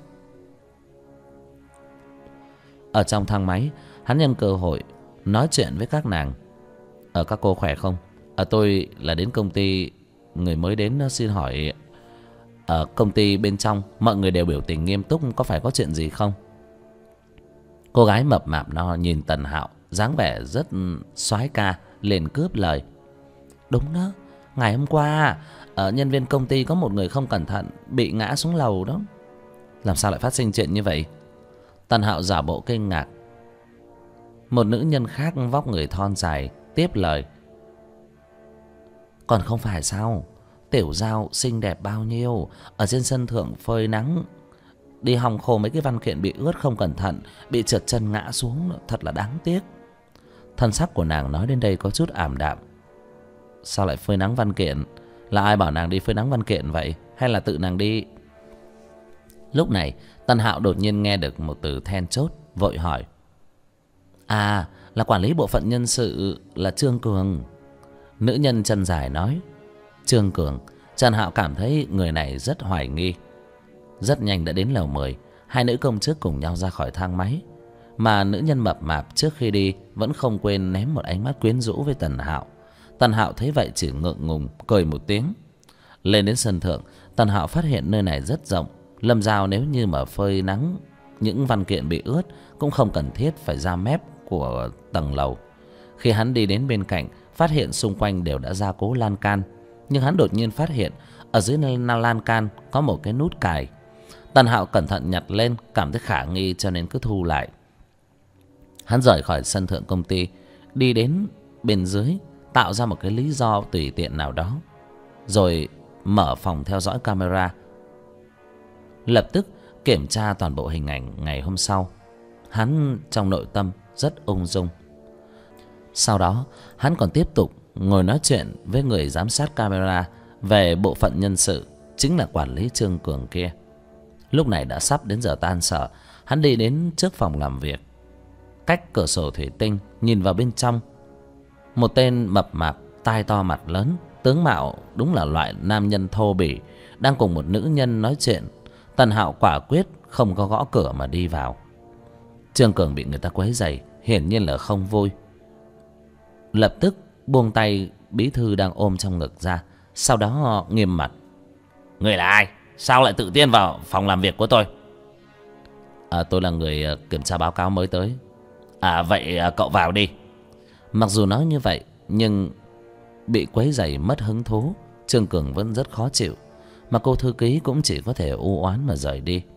Ở trong thang máy, hắn nhân cơ hội nói chuyện với các nàng. Các cô khỏe không? Tôi là đến công ty, người mới đến xin hỏi, ở công ty bên trong mọi người đều biểu tình nghiêm túc, có phải có chuyện gì không? Cô gái mập mạp nó nhìn Tần Hạo dáng vẻ rất soái ca, liền cướp lời. Đúng đó, ngày hôm qua ở nhân viên công ty có một người không cẩn thận bị ngã xuống lầu đó. Làm sao lại phát sinh chuyện như vậy? Tần Hạo giả bộ kinh ngạc. Một nữ nhân khác vóc người thon dài tiếp lời. Còn không phải sao, Tiểu Giao xinh đẹp bao nhiêu, ở trên sân thượng phơi nắng, đi hòng khô mấy cái văn kiện bị ướt không cẩn thận, bị trượt chân ngã xuống, thật là đáng tiếc. Thân sắc của nàng nói đến đây có chút ảm đạm. Sao lại phơi nắng văn kiện? Là ai bảo nàng đi phơi nắng văn kiện vậy? Hay là tự nàng đi? Lúc này Tần Hạo đột nhiên nghe được một từ then chốt, vội hỏi. À, là quản lý bộ phận nhân sự, là Trương Cường. Nữ nhân chân dài nói. Trương Cường. Tần Hạo cảm thấy người này rất hoài nghi. Rất nhanh đã đến lầu 10. Hai nữ công chức cùng nhau ra khỏi thang máy. Mà nữ nhân mập mạp trước khi đi vẫn không quên ném một ánh mắt quyến rũ với Tần Hạo. Tần Hạo thấy vậy chỉ ngượng ngùng cười một tiếng. Lên đến sân thượng, Tần Hạo phát hiện nơi này rất rộng. Lâm Giao nếu như mà phơi nắng những văn kiện bị ướt cũng không cần thiết phải ra mép của tầng lầu. Khi hắn đi đến bên cạnh, phát hiện xung quanh đều đã gia cố lan can, nhưng hắn đột nhiên phát hiện ở dưới lan can có một cái nút cài. Tần Hạo cẩn thận nhặt lên, cảm thấy khả nghi cho nên cứ thu lại. Hắn rời khỏi sân thượng công ty, đi đến bên dưới, tạo ra một cái lý do tùy tiện nào đó, rồi mở phòng theo dõi camera. Lập tức kiểm tra toàn bộ hình ảnh ngày hôm sau. Hắn trong nội tâm rất ung dung. Sau đó hắn còn tiếp tục ngồi nói chuyện với người giám sát camera về bộ phận nhân sự, chính là quản lý Trương Cường kia. Lúc này đã sắp đến giờ tan sở. Hắn đi đến trước phòng làm việc, cách cửa sổ thủy tinh nhìn vào bên trong. Một tên mập mạp, tai to mặt lớn, tướng mạo đúng là loại nam nhân thô bỉ, đang cùng một nữ nhân nói chuyện. Tần Hạo quả quyết không có gõ cửa mà đi vào. Trương Cường bị người ta quấy rầy, hiển nhiên là không vui. Lập tức buông tay bí thư đang ôm trong ngực ra, sau đó nghiêm mặt. Người là ai? Sao lại tự tiên vào phòng làm việc của tôi? Tôi là người kiểm tra báo cáo mới tới. Vậy cậu vào đi. Mặc dù nói như vậy, nhưng bị quấy rầy mất hứng thú, Trương Cường vẫn rất khó chịu. Mà cô thư ký cũng chỉ có thể u oán mà rời đi.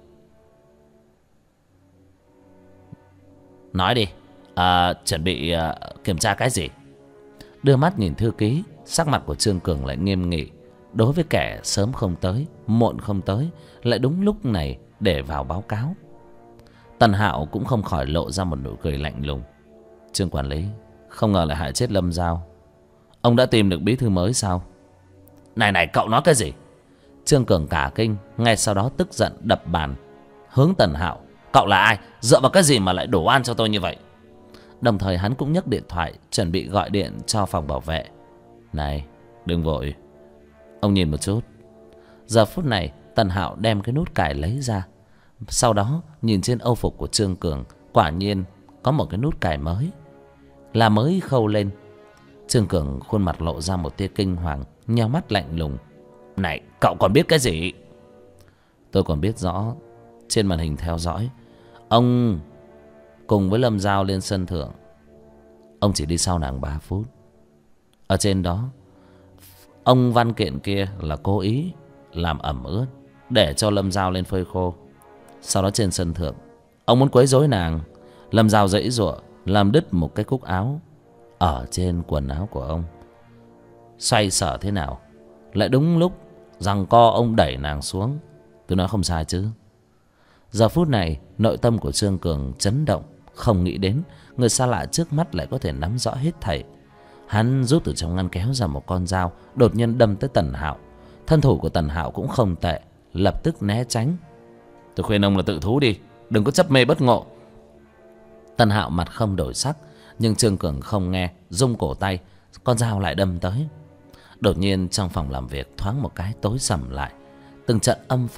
Nói đi, chuẩn bị kiểm tra cái gì? Đưa mắt nhìn thư ký, sắc mặt của Trương Cường lại nghiêm nghị. Đối với kẻ sớm không tới, muộn không tới, lại đúng lúc này để vào báo cáo. Tần Hạo cũng không khỏi lộ ra một nụ cười lạnh lùng. Trương quản lý, không ngờ lại hại chết Lâm Giao. Ông đã tìm được bí thư mới sao? Này cậu nói cái gì? Trương Cường cả kinh, ngay sau đó tức giận đập bàn, hướng Tần Hạo. Cậu là ai? Dựa vào cái gì mà lại đổ oan cho tôi như vậy? Đồng thời hắn cũng nhấc điện thoại, chuẩn bị gọi điện cho phòng bảo vệ. Này, đừng vội, ông nhìn một chút. Giờ phút này Tần Hạo đem cái nút cài lấy ra. Sau đó nhìn trên âu phục của Trương Cường, quả nhiên có một cái nút cài mới, là mới khâu lên. Trương Cường khuôn mặt lộ ra một tia kinh hoàng, nheo mắt lạnh lùng. Này, cậu còn biết cái gì? Tôi còn biết rõ. Trên màn hình theo dõi, ông cùng với Lâm Giao lên sân thượng. Ông chỉ đi sau nàng 3 phút. Ở trên đó, ông văn kiện kia là cố ý làm ẩm ướt để cho Lâm Giao lên phơi khô. Sau đó trên sân thượng, ông muốn quấy rối nàng. Lâm Giao giãy giụa làm đứt một cái cúc áo ở trên quần áo của ông. Xoay sở thế nào, lại đúng lúc giằng co ông đẩy nàng xuống. Tôi nói không sai chứ? Giờ phút này nội tâm của Trương Cường chấn động, không nghĩ đến người xa lạ trước mắt lại có thể nắm rõ hết thảy. Hắn rút từ trong ngăn kéo ra một con dao, đột nhiên đâm tới Tần Hạo. Thân thủ của Tần Hạo cũng không tệ, lập tức né tránh. Tôi khuyên ông là tự thú đi, đừng có chấp mê bất ngộ. Tần Hạo mặt không đổi sắc, nhưng Trương Cường không nghe, rung cổ tay, con dao lại đâm tới. Đột nhiên trong phòng làm việc thoáng một cái tối sầm lại. Từng trận âm phong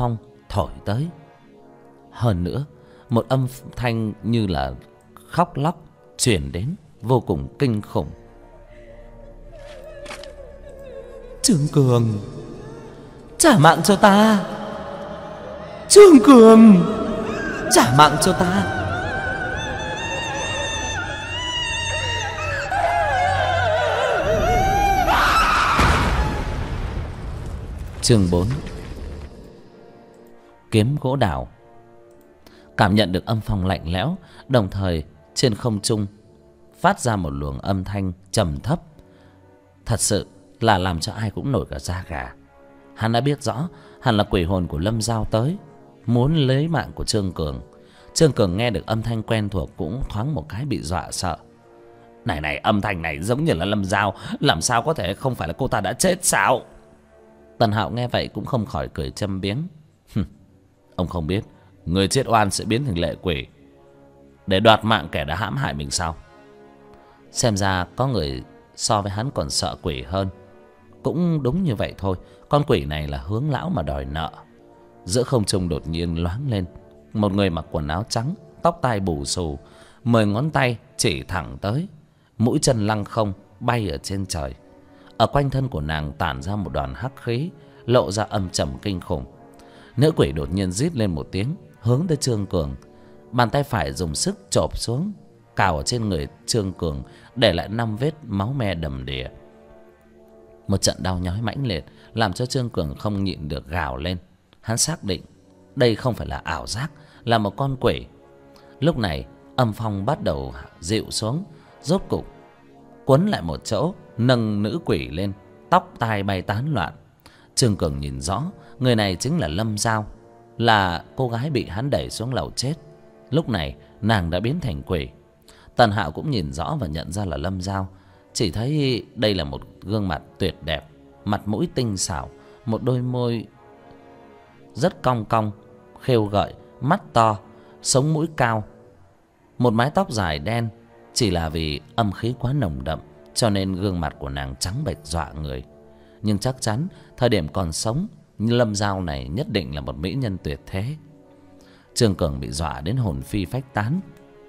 thổi tới. Hơn nữa, một âm thanh như là khóc lóc truyền đến, vô cùng kinh khủng. Trương Cường, trả mạng cho ta! Trương Cường, trả mạng cho ta! Chương 4. Kiếm gỗ đào. Cảm nhận được âm phong lạnh lẽo, đồng thời trên không trung phát ra một luồng âm thanh trầm thấp, thật sự là làm cho ai cũng nổi cả da gà. Hắn đã biết rõ hẳn là quỷ hồn của Lâm Dao tới, muốn lấy mạng của Trương Cường. Trương Cường nghe được âm thanh quen thuộc cũng thoáng một cái bị dọa sợ. Này, âm thanh này giống như là Lâm Dao, làm sao có thể không phải là cô ta đã chết sao? Tần Hạo nghe vậy cũng không khỏi cười châm biếm. Ông không biết người chết oan sẽ biến thành lệ quỷ để đoạt mạng kẻ đã hãm hại mình sao? Xem ra có người so với hắn còn sợ quỷ hơn. Cũng đúng như vậy thôi, con quỷ này là hướng lão mà đòi nợ. Giữa không trung đột nhiên loáng lên một người mặc quần áo trắng, tóc tai bù xù, 10 ngón tay chỉ thẳng tới, mũi chân lăng không bay ở trên trời. Ở quanh thân của nàng tản ra một đoàn hắc khí, lộ ra âm trầm kinh khủng. Nữ quỷ đột nhiên rít lên một tiếng, hướng tới Trương Cường. Bàn tay phải dùng sức chộp xuống, cào ở trên người Trương Cường, để lại 5 vết máu me đầm đìa. Một trận đau nhói mãnh liệt làm cho Trương Cường không nhịn được gào lên. Hắn xác định đây không phải là ảo giác, là một con quỷ. Lúc này âm phong bắt đầu dịu xuống, rốt cục quấn lại một chỗ, nâng nữ quỷ lên, tóc tai bay tán loạn. Trương Cường nhìn rõ, người này chính là Lâm Dao, là cô gái bị hắn đẩy xuống lầu chết. Lúc này nàng đã biến thành quỷ. Tần Hạo cũng nhìn rõ và nhận ra là Lâm Dao. Chỉ thấy đây là một gương mặt tuyệt đẹp, mặt mũi tinh xảo, một đôi môi rất cong cong, khêu gợi, mắt to, sống mũi cao, một mái tóc dài đen. Chỉ là vì âm khí quá nồng đậm cho nên gương mặt của nàng trắng bệch dọa người. Nhưng chắc chắn thời điểm còn sống, Lâm Dao này nhất định là một mỹ nhân tuyệt thế. Trương Cường bị dọa đến hồn phi phách tán,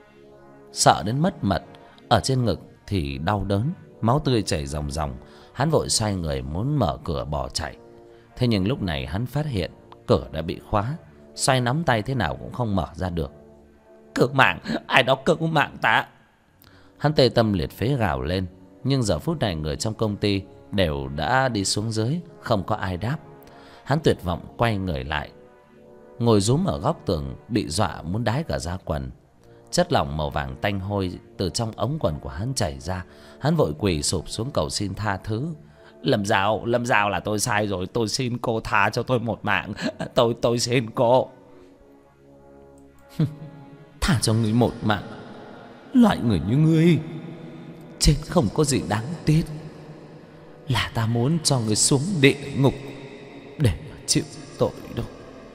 sợ đến mất mật. Ở trên ngực thì đau đớn, máu tươi chảy ròng ròng. Hắn vội xoay người muốn mở cửa bỏ chạy. Thế nhưng lúc này hắn phát hiện cửa đã bị khóa, xoay nắm tay thế nào cũng không mở ra được. Cứu mạng, ai đó cứu mạng ta! Hắn tê tâm liệt phế gào lên. Nhưng giờ phút này người trong công ty đều đã đi xuống dưới, không có ai đáp. Hắn tuyệt vọng quay người lại, ngồi rúm ở góc tường, bị dọa muốn đái cả da quần. Chất lỏng màu vàng tanh hôi từ trong ống quần của hắn chảy ra. Hắn vội quỳ sụp xuống cầu xin tha thứ. Lâm Dao là tôi sai rồi, tôi xin cô tha cho tôi một mạng. Tôi xin cô. Tha cho người một mạng? Loại người như ngươi chết không có gì đáng tiếc. Là ta muốn cho người xuống địa ngục để chịu tội đâu.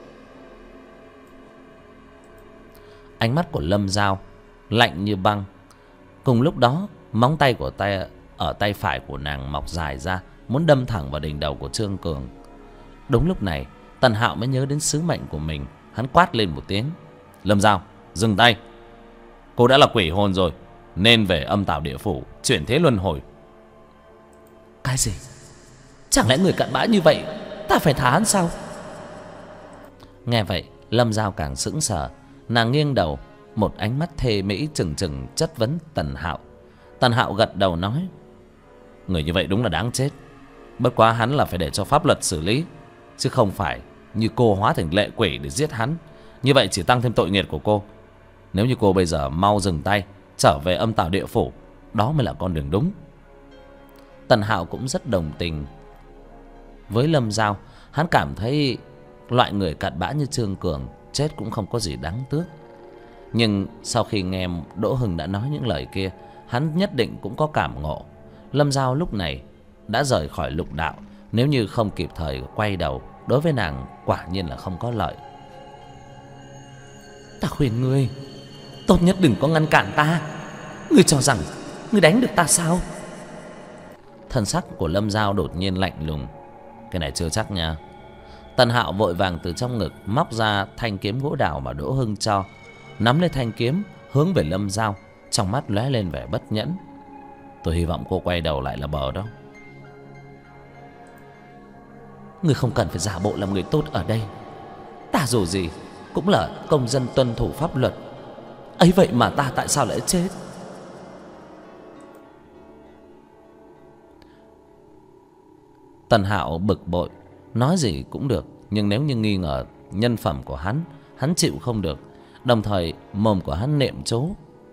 Ánh mắt của Lâm Dao lạnh như băng. Cùng lúc đó, móng tay của tay phải của nàng mọc dài ra, muốn đâm thẳng vào đỉnh đầu của Trương Cường. Đúng lúc này, Tần Hạo mới nhớ đến sứ mệnh của mình. Hắn quát lên một tiếng. Lâm Dao, dừng tay. Cô đã là quỷ hồn rồi, nên về âm tào địa phủ, chuyển thế luân hồi. Cái gì? Chẳng lẽ người cặn bã như vậy ta phải thả hắn sao? Nghe vậy, Lâm Dao càng sững sờ. Nàng nghiêng đầu, một ánh mắt thê mỹ trừng trừng chất vấn Tần Hạo. Tần Hạo gật đầu nói: người như vậy đúng là đáng chết. Bất quá hắn là phải để cho pháp luật xử lý, chứ không phải như cô hóa thành lệ quỷ để giết hắn. Như vậy chỉ tăng thêm tội nghiệp của cô. Nếu như cô bây giờ mau dừng tay, trở về âm tào địa phủ, đó mới là con đường đúng. Tần Hạo cũng rất đồng tình với Lâm Dao. Hắn cảm thấy loại người cặn bã như Trương Cường chết cũng không có gì đáng tiếc. Nhưng sau khi nghe Đỗ Hưng đã nói những lời kia, hắn nhất định cũng có cảm ngộ. Lâm Dao lúc này đã rời khỏi lục đạo, nếu như không kịp thời quay đầu, đối với nàng quả nhiên là không có lợi. Ta khuyên ngươi tốt nhất đừng có ngăn cản ta. Ngươi cho rằng ngươi đánh được ta sao? Thân sắc của Lâm Dao đột nhiên lạnh lùng. Cái này chưa chắc nha. Tần Hạo vội vàng từ trong ngực móc ra thanh kiếm gỗ đào mà Đỗ Hưng cho, nắm lấy thanh kiếm hướng về Lâm Dao, trong mắt lóe lên vẻ bất nhẫn. Tôi hy vọng cô quay đầu lại là bờ đó. Người không cần phải giả bộ làm người tốt ở đây. Ta dù gì cũng là công dân tuân thủ pháp luật, ấy vậy mà ta tại sao lại chết? Tần Hạo bực bội, nói gì cũng được, nhưng nếu như nghi ngờ nhân phẩm của hắn chịu không được. Đồng thời mồm của hắn niệm chú: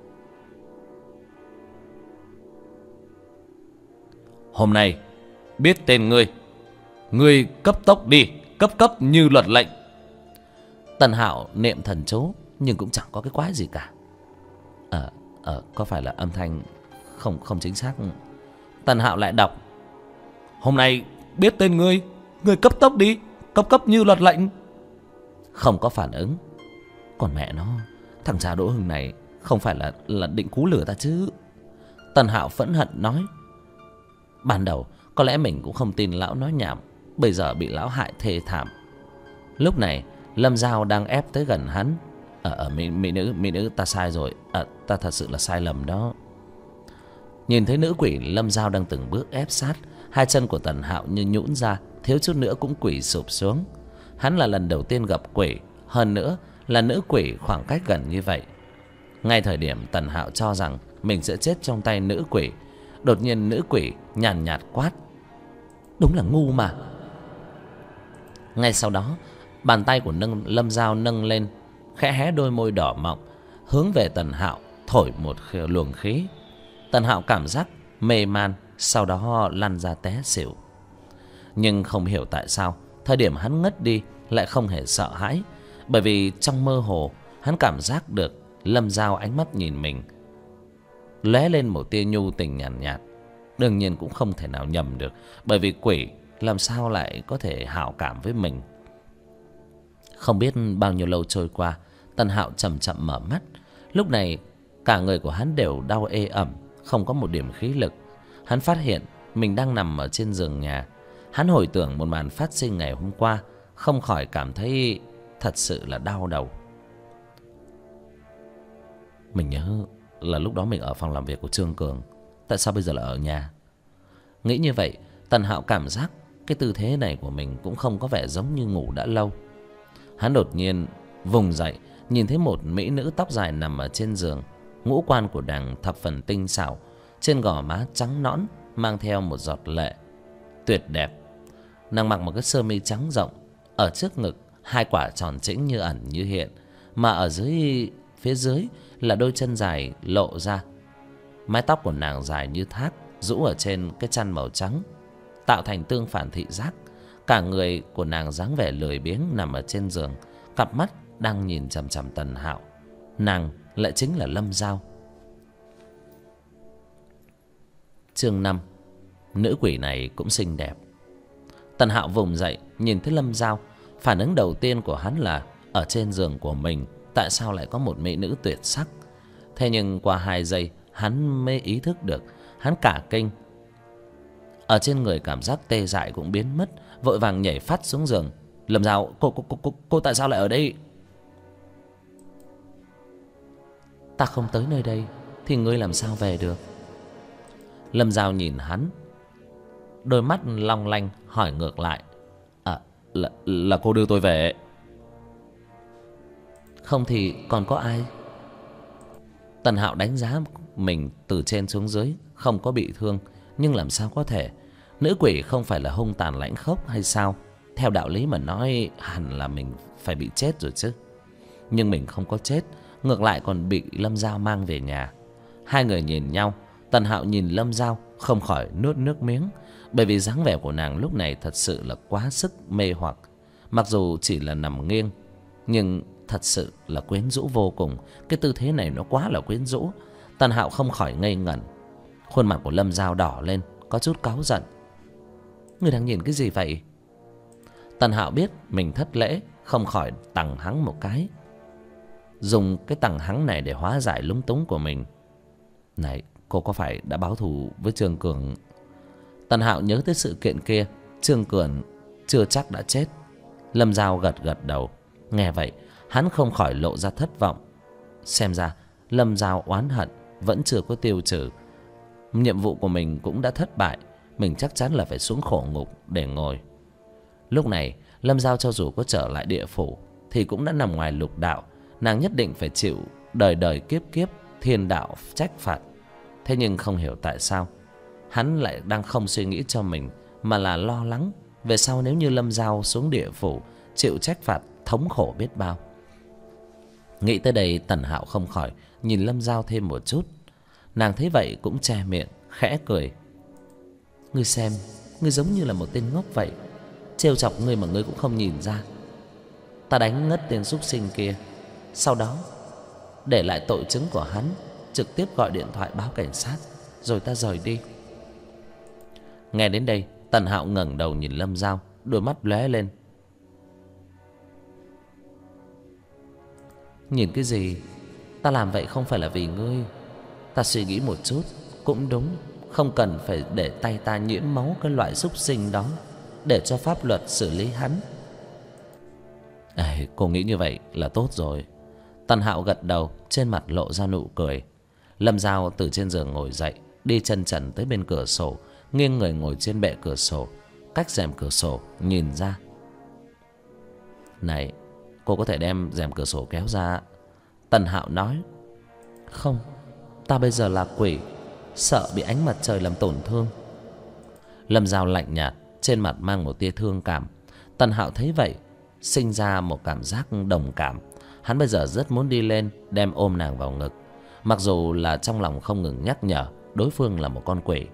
hôm nay biết tên ngươi, ngươi cấp tốc đi, cấp như luật lệnh. Tần Hạo niệm thần chú nhưng cũng chẳng có cái quái gì cả. Có phải là âm thanh không chính xác? Tần Hạo lại đọc: hôm nay biết tên ngươi, ngươi cấp tốc đi, cấp như luật lệnh. Không có phản ứng. Còn mẹ nó, thằng cha Đỗ Hưng này không phải là định cú lừa ta chứ? Tần Hạo phẫn hận nói. Ban đầu có lẽ mình cũng không tin lão nói nhảm, bây giờ bị lão hại thê thảm. Lúc này Lâm Dao đang ép tới gần hắn. Mỹ nữ ta sai rồi, ta thật sự là sai lầm đó. Nhìn thấy nữ quỷ Lâm Dao đang từng bước ép sát, hai chân của Tần Hạo như nhũn ra, thiếu chút nữa cũng quỳ sụp xuống. Hắn là lần đầu tiên gặp quỷ, hơn nữa là nữ quỷ khoảng cách gần như vậy. Ngay thời điểm Tần Hạo cho rằng mình sẽ chết trong tay nữ quỷ, đột nhiên nữ quỷ nhàn nhạt quát: đúng là ngu mà. Ngay sau đó, bàn tay của Lâm Dao nâng lên, khẽ hé đôi môi đỏ mọng, hướng về Tần Hạo thổi một luồng khí. Tần Hạo cảm giác mê man, sau đó lăn ra té xỉu. Nhưng không hiểu tại sao thời điểm hắn ngất đi lại không hề sợ hãi, bởi vì trong mơ hồ hắn cảm giác được Lâm Dao ánh mắt nhìn mình, lóe lên một tia nhu tình nhàn nhạt. Đương nhiên cũng không thể nào nhầm được, bởi vì quỷ làm sao lại có thể hảo cảm với mình. Không biết bao nhiêu lâu trôi qua, Tần Hạo chậm chậm mở mắt. Lúc này cả người của hắn đều đau ê ẩm, không có một điểm khí lực. Hắn phát hiện mình đang nằm ở trên giường nhà. Hắn hồi tưởng một màn phát sinh ngày hôm qua, không khỏi cảm thấy thật sự là đau đầu. Mình nhớ là lúc đó mình ở phòng làm việc của Trương Cường, tại sao bây giờ là ở nhà? Nghĩ như vậy, Tần Hạo cảm giác cái tư thế này của mình cũng không có vẻ giống như ngủ đã lâu. Hắn đột nhiên vùng dậy, nhìn thấy một mỹ nữ tóc dài nằm ở trên giường. Ngũ quan của nàng thập phần tinh xảo, trên gò má trắng nõn mang theo một giọt lệ, tuyệt đẹp. Nàng mặc một cái sơ mi trắng rộng, ở trước ngực hai quả tròn trĩnh như ẩn như hiện, mà ở phía dưới là đôi chân dài lộ ra. Mái tóc của nàng dài như thác, rũ ở trên cái chăn màu trắng, tạo thành tương phản thị giác. Cả người của nàng dáng vẻ lười biếng nằm ở trên giường, cặp mắt đang nhìn chằm chằm Tần Hạo. Nàng lại chính là Lâm Dao. Chương 5. Nữ quỷ này cũng xinh đẹp. Tần Hạo vùng dậy, nhìn thấy Lâm Dao. Phản ứng đầu tiên của hắn là ở trên giường của mình tại sao lại có một mỹ nữ tuyệt sắc. Thế nhưng qua 2 giây hắn mới ý thức được, hắn cả kinh. Ở trên người cảm giác tê dại cũng biến mất, vội vàng nhảy phắt xuống giường. Lâm Dao, cô tại sao lại ở đây? Ta không tới nơi đây thì ngươi làm sao về được? Lâm Dao nhìn hắn, đôi mắt long lanh hỏi ngược lại: là cô đưa tôi về? Không thì còn có ai? Tần Hạo đánh giá mình từ trên xuống dưới, không có bị thương, nhưng làm sao có thể? Nữ quỷ không phải là hung tàn lãnh khốc hay sao? Theo đạo lý mà nói hẳn là mình phải bị chết rồi chứ. Nhưng mình không có chết, ngược lại còn bị Lâm Dao mang về nhà. Hai người nhìn nhau, Tần Hạo nhìn Lâm Dao không khỏi nuốt nước miếng, bởi vì dáng vẻ của nàng lúc này thật sự là quá sức mê hoặc. Mặc dù chỉ là nằm nghiêng, nhưng thật sự là quyến rũ vô cùng. Cái tư thế này nó quá là quyến rũ. Tần Hạo không khỏi ngây ngẩn. Khuôn mặt của Lâm Dao đỏ lên, có chút cáu giận. Ngươi đang nhìn cái gì vậy? Tần Hạo biết mình thất lễ, không khỏi tằng hắng một cái, dùng cái tằng hắng này để hóa giải lúng túng của mình. Này, cô có phải đã báo thù với Trương Cường? Tần Hạo nhớ tới sự kiện kia. Trương Cường chưa chắc đã chết. Lâm Giao gật gật đầu. Nghe vậy hắn không khỏi lộ ra thất vọng. Xem ra Lâm Giao oán hận vẫn chưa có tiêu trừ. Nhiệm vụ của mình cũng đã thất bại. Mình chắc chắn là phải xuống khổ ngục để ngồi. Lúc này Lâm Giao cho dù có trở lại địa phủ thì cũng đã nằm ngoài lục đạo. Nàng nhất định phải chịu đời đời kiếp kiếp thiên đạo trách phạt. Thế nhưng không hiểu tại sao hắn lại đang không suy nghĩ cho mình, mà là lo lắng về sau nếu như Lâm Giao xuống địa phủ chịu trách phạt thống khổ biết bao. Nghĩ tới đây, Tần Hạo không khỏi nhìn Lâm Giao thêm một chút. Nàng thấy vậy cũng che miệng khẽ cười. Ngươi xem, ngươi giống như là một tên ngốc vậy. Trêu chọc ngươi mà ngươi cũng không nhìn ra. Ta đánh ngất tên súc sinh kia, sau đó để lại tội chứng của hắn, trực tiếp gọi điện thoại báo cảnh sát, rồi ta rời đi. Nghe đến đây, Tần Hạo ngẩng đầu nhìn Lâm Giao, đôi mắt lóe lên. Nhìn cái gì? Ta làm vậy không phải là vì ngươi. Ta suy nghĩ một chút cũng đúng, không cần phải để tay ta nhiễm máu cái loại súc sinh đó, để cho pháp luật xử lý hắn. Cô nghĩ như vậy là tốt rồi. Tần Hạo gật đầu, trên mặt lộ ra nụ cười. Lâm Giao từ trên giường ngồi dậy, đi chân trần tới bên cửa sổ, nghiêng người ngồi trên bệ cửa sổ, cách rèm cửa sổ nhìn ra. Này, cô có thể đem rèm cửa sổ kéo ra. Tần Hạo nói. Không, ta bây giờ là quỷ, sợ bị ánh mặt trời làm tổn thương. Lâm Giao lạnh nhạt, trên mặt mang một tia thương cảm. Tần Hạo thấy vậy, sinh ra một cảm giác đồng cảm. Hắn bây giờ rất muốn đi lên đem ôm nàng vào ngực, mặc dù là trong lòng không ngừng nhắc nhở đối phương là một con quỷ.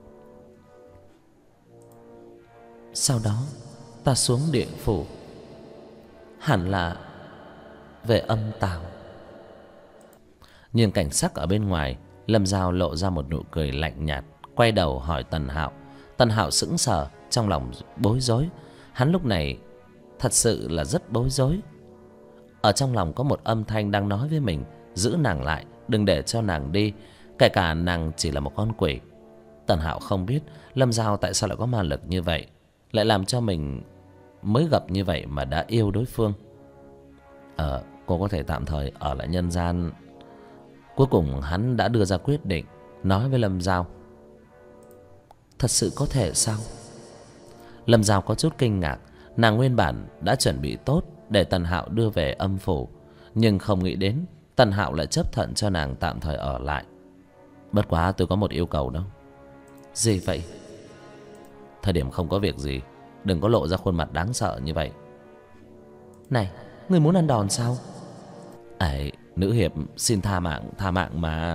Sau đó ta xuống địa phủ, hẳn là về âm tào. Nhìn cảnh sắc ở bên ngoài, Lâm Giao lộ ra một nụ cười lạnh nhạt, quay đầu hỏi Tần Hạo. Tần Hạo sững sờ, trong lòng bối rối. Hắn lúc này thật sự là rất bối rối. Ở trong lòng có một âm thanh đang nói với mình, giữ nàng lại, đừng để cho nàng đi, kể cả nàng chỉ là một con quỷ. Tần Hạo không biết Lâm Giao tại sao lại có ma lực như vậy, lại làm cho mình mới gặp như vậy mà đã yêu đối phương. Cô có thể tạm thời ở lại nhân gian. Cuối cùng hắn đã đưa ra quyết định, nói với Lâm Giao. Thật sự có thể sao? Lâm Giao có chút kinh ngạc. Nàng nguyên bản đã chuẩn bị tốt để Tần Hạo đưa về âm phủ, nhưng không nghĩ đến Tần Hạo lại chấp thuận cho nàng tạm thời ở lại. Bất quá tôi có một yêu cầu đâu. Gì vậy? Thời điểm không có việc gì, đừng có lộ ra khuôn mặt đáng sợ như vậy. Này, người muốn ăn đòn sao? Nữ hiệp xin tha mạng mà.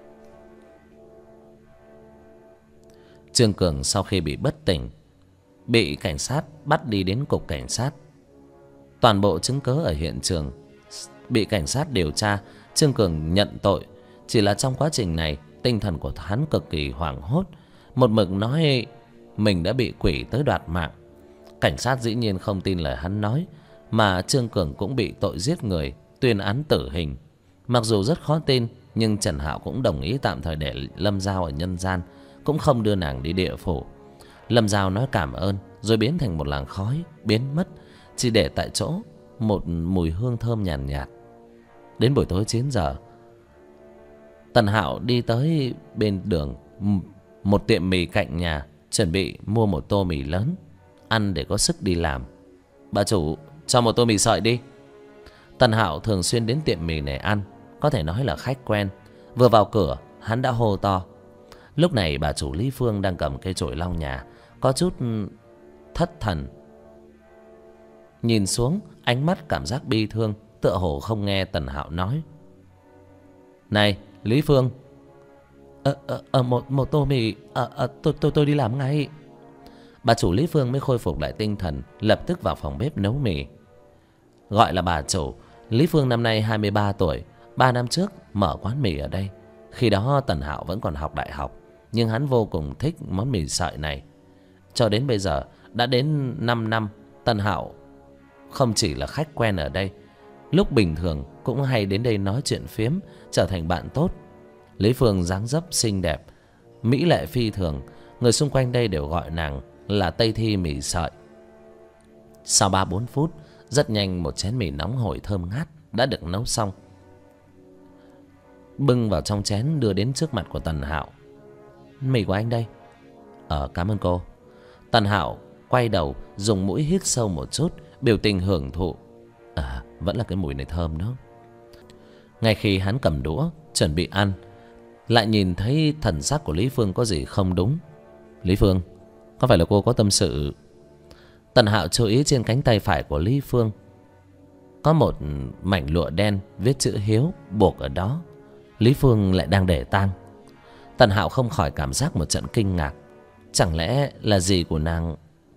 Trương Cường sau khi bị bất tỉnh, bị cảnh sát bắt đi đến cục cảnh sát. Toàn bộ chứng cớ ở hiện trường bị cảnh sát điều tra. Trương Cường nhận tội. Chỉ là trong quá trình này, tinh thần của hắn cực kỳ hoảng hốt, một mực nói mình đã bị quỷ tới đoạt mạng. Cảnh sát dĩ nhiên không tin lời hắn nói, mà Trương Cường cũng bị tội giết người, tuyên án tử hình. Mặc dù rất khó tin, nhưng Trần Hạo cũng đồng ý tạm thời để Lâm Giao ở nhân gian, cũng không đưa nàng đi địa phủ. Lâm Giao nói cảm ơn, rồi biến thành một làn khói, biến mất, chỉ để tại chỗ một mùi hương thơm nhàn nhạt. Đến buổi tối 9 giờ, Tần Hạo đi tới bên đường một tiệm mì cạnh nhà, chuẩn bị mua một tô mì lớn ăn để có sức đi làm. Bà chủ, cho một tô mì sợi đi. Tần Hạo thường xuyên đến tiệm mì này ăn, có thể nói là khách quen. Vừa vào cửa, hắn đã hô to. Lúc này bà chủ Lý Phương đang cầm cây chổi lau nhà, có chút thất thần. Nhìn xuống, ánh mắt cảm giác bi thương, tựa hồ không nghe Tần Hạo nói. Này, Lý Phương. Một tô mì. Tôi đi làm ngay. Bà chủ Lý Phương mới khôi phục lại tinh thần, lập tức vào phòng bếp nấu mì. Gọi là bà chủ, Lý Phương năm nay 23 tuổi, 3 năm trước mở quán mì ở đây. Khi đó Tần Hạo vẫn còn học đại học, nhưng hắn vô cùng thích món mì sợi này. Cho đến bây giờ, đã đến 5 năm, Tần Hạo không chỉ là khách quen ở đây, lúc bình thường cũng hay đến đây nói chuyện phiếm, trở thành bạn tốt. Lý Phương dáng dấp xinh đẹp, mỹ lệ phi thường, người xung quanh đây đều gọi nàng là Tây Thi mì sợi. Sau 3-4 phút, rất nhanh một chén mì nóng hổi thơm ngát đã được nấu xong, bưng vào trong chén đưa đến trước mặt của Tần Hạo. Mì của anh đây. Cảm ơn cô. Tần Hạo quay đầu dùng mũi hít sâu một chút, biểu tình hưởng thụ. Vẫn là cái mùi này thơm đó. Ngay khi hắn cầm đũa chuẩn bị ăn, lại nhìn thấy thần sắc của Lý Phương có gì không đúng. Lý Phương, có phải là cô có tâm sự? Tần Hạo chú ý trên cánh tay phải của Lý Phương có một mảnh lụa đen viết chữ Hiếu buộc ở đó. Lý Phương lại đang để tang. Tần Hạo không khỏi cảm giác một trận kinh ngạc. Chẳng lẽ là dì của nàng?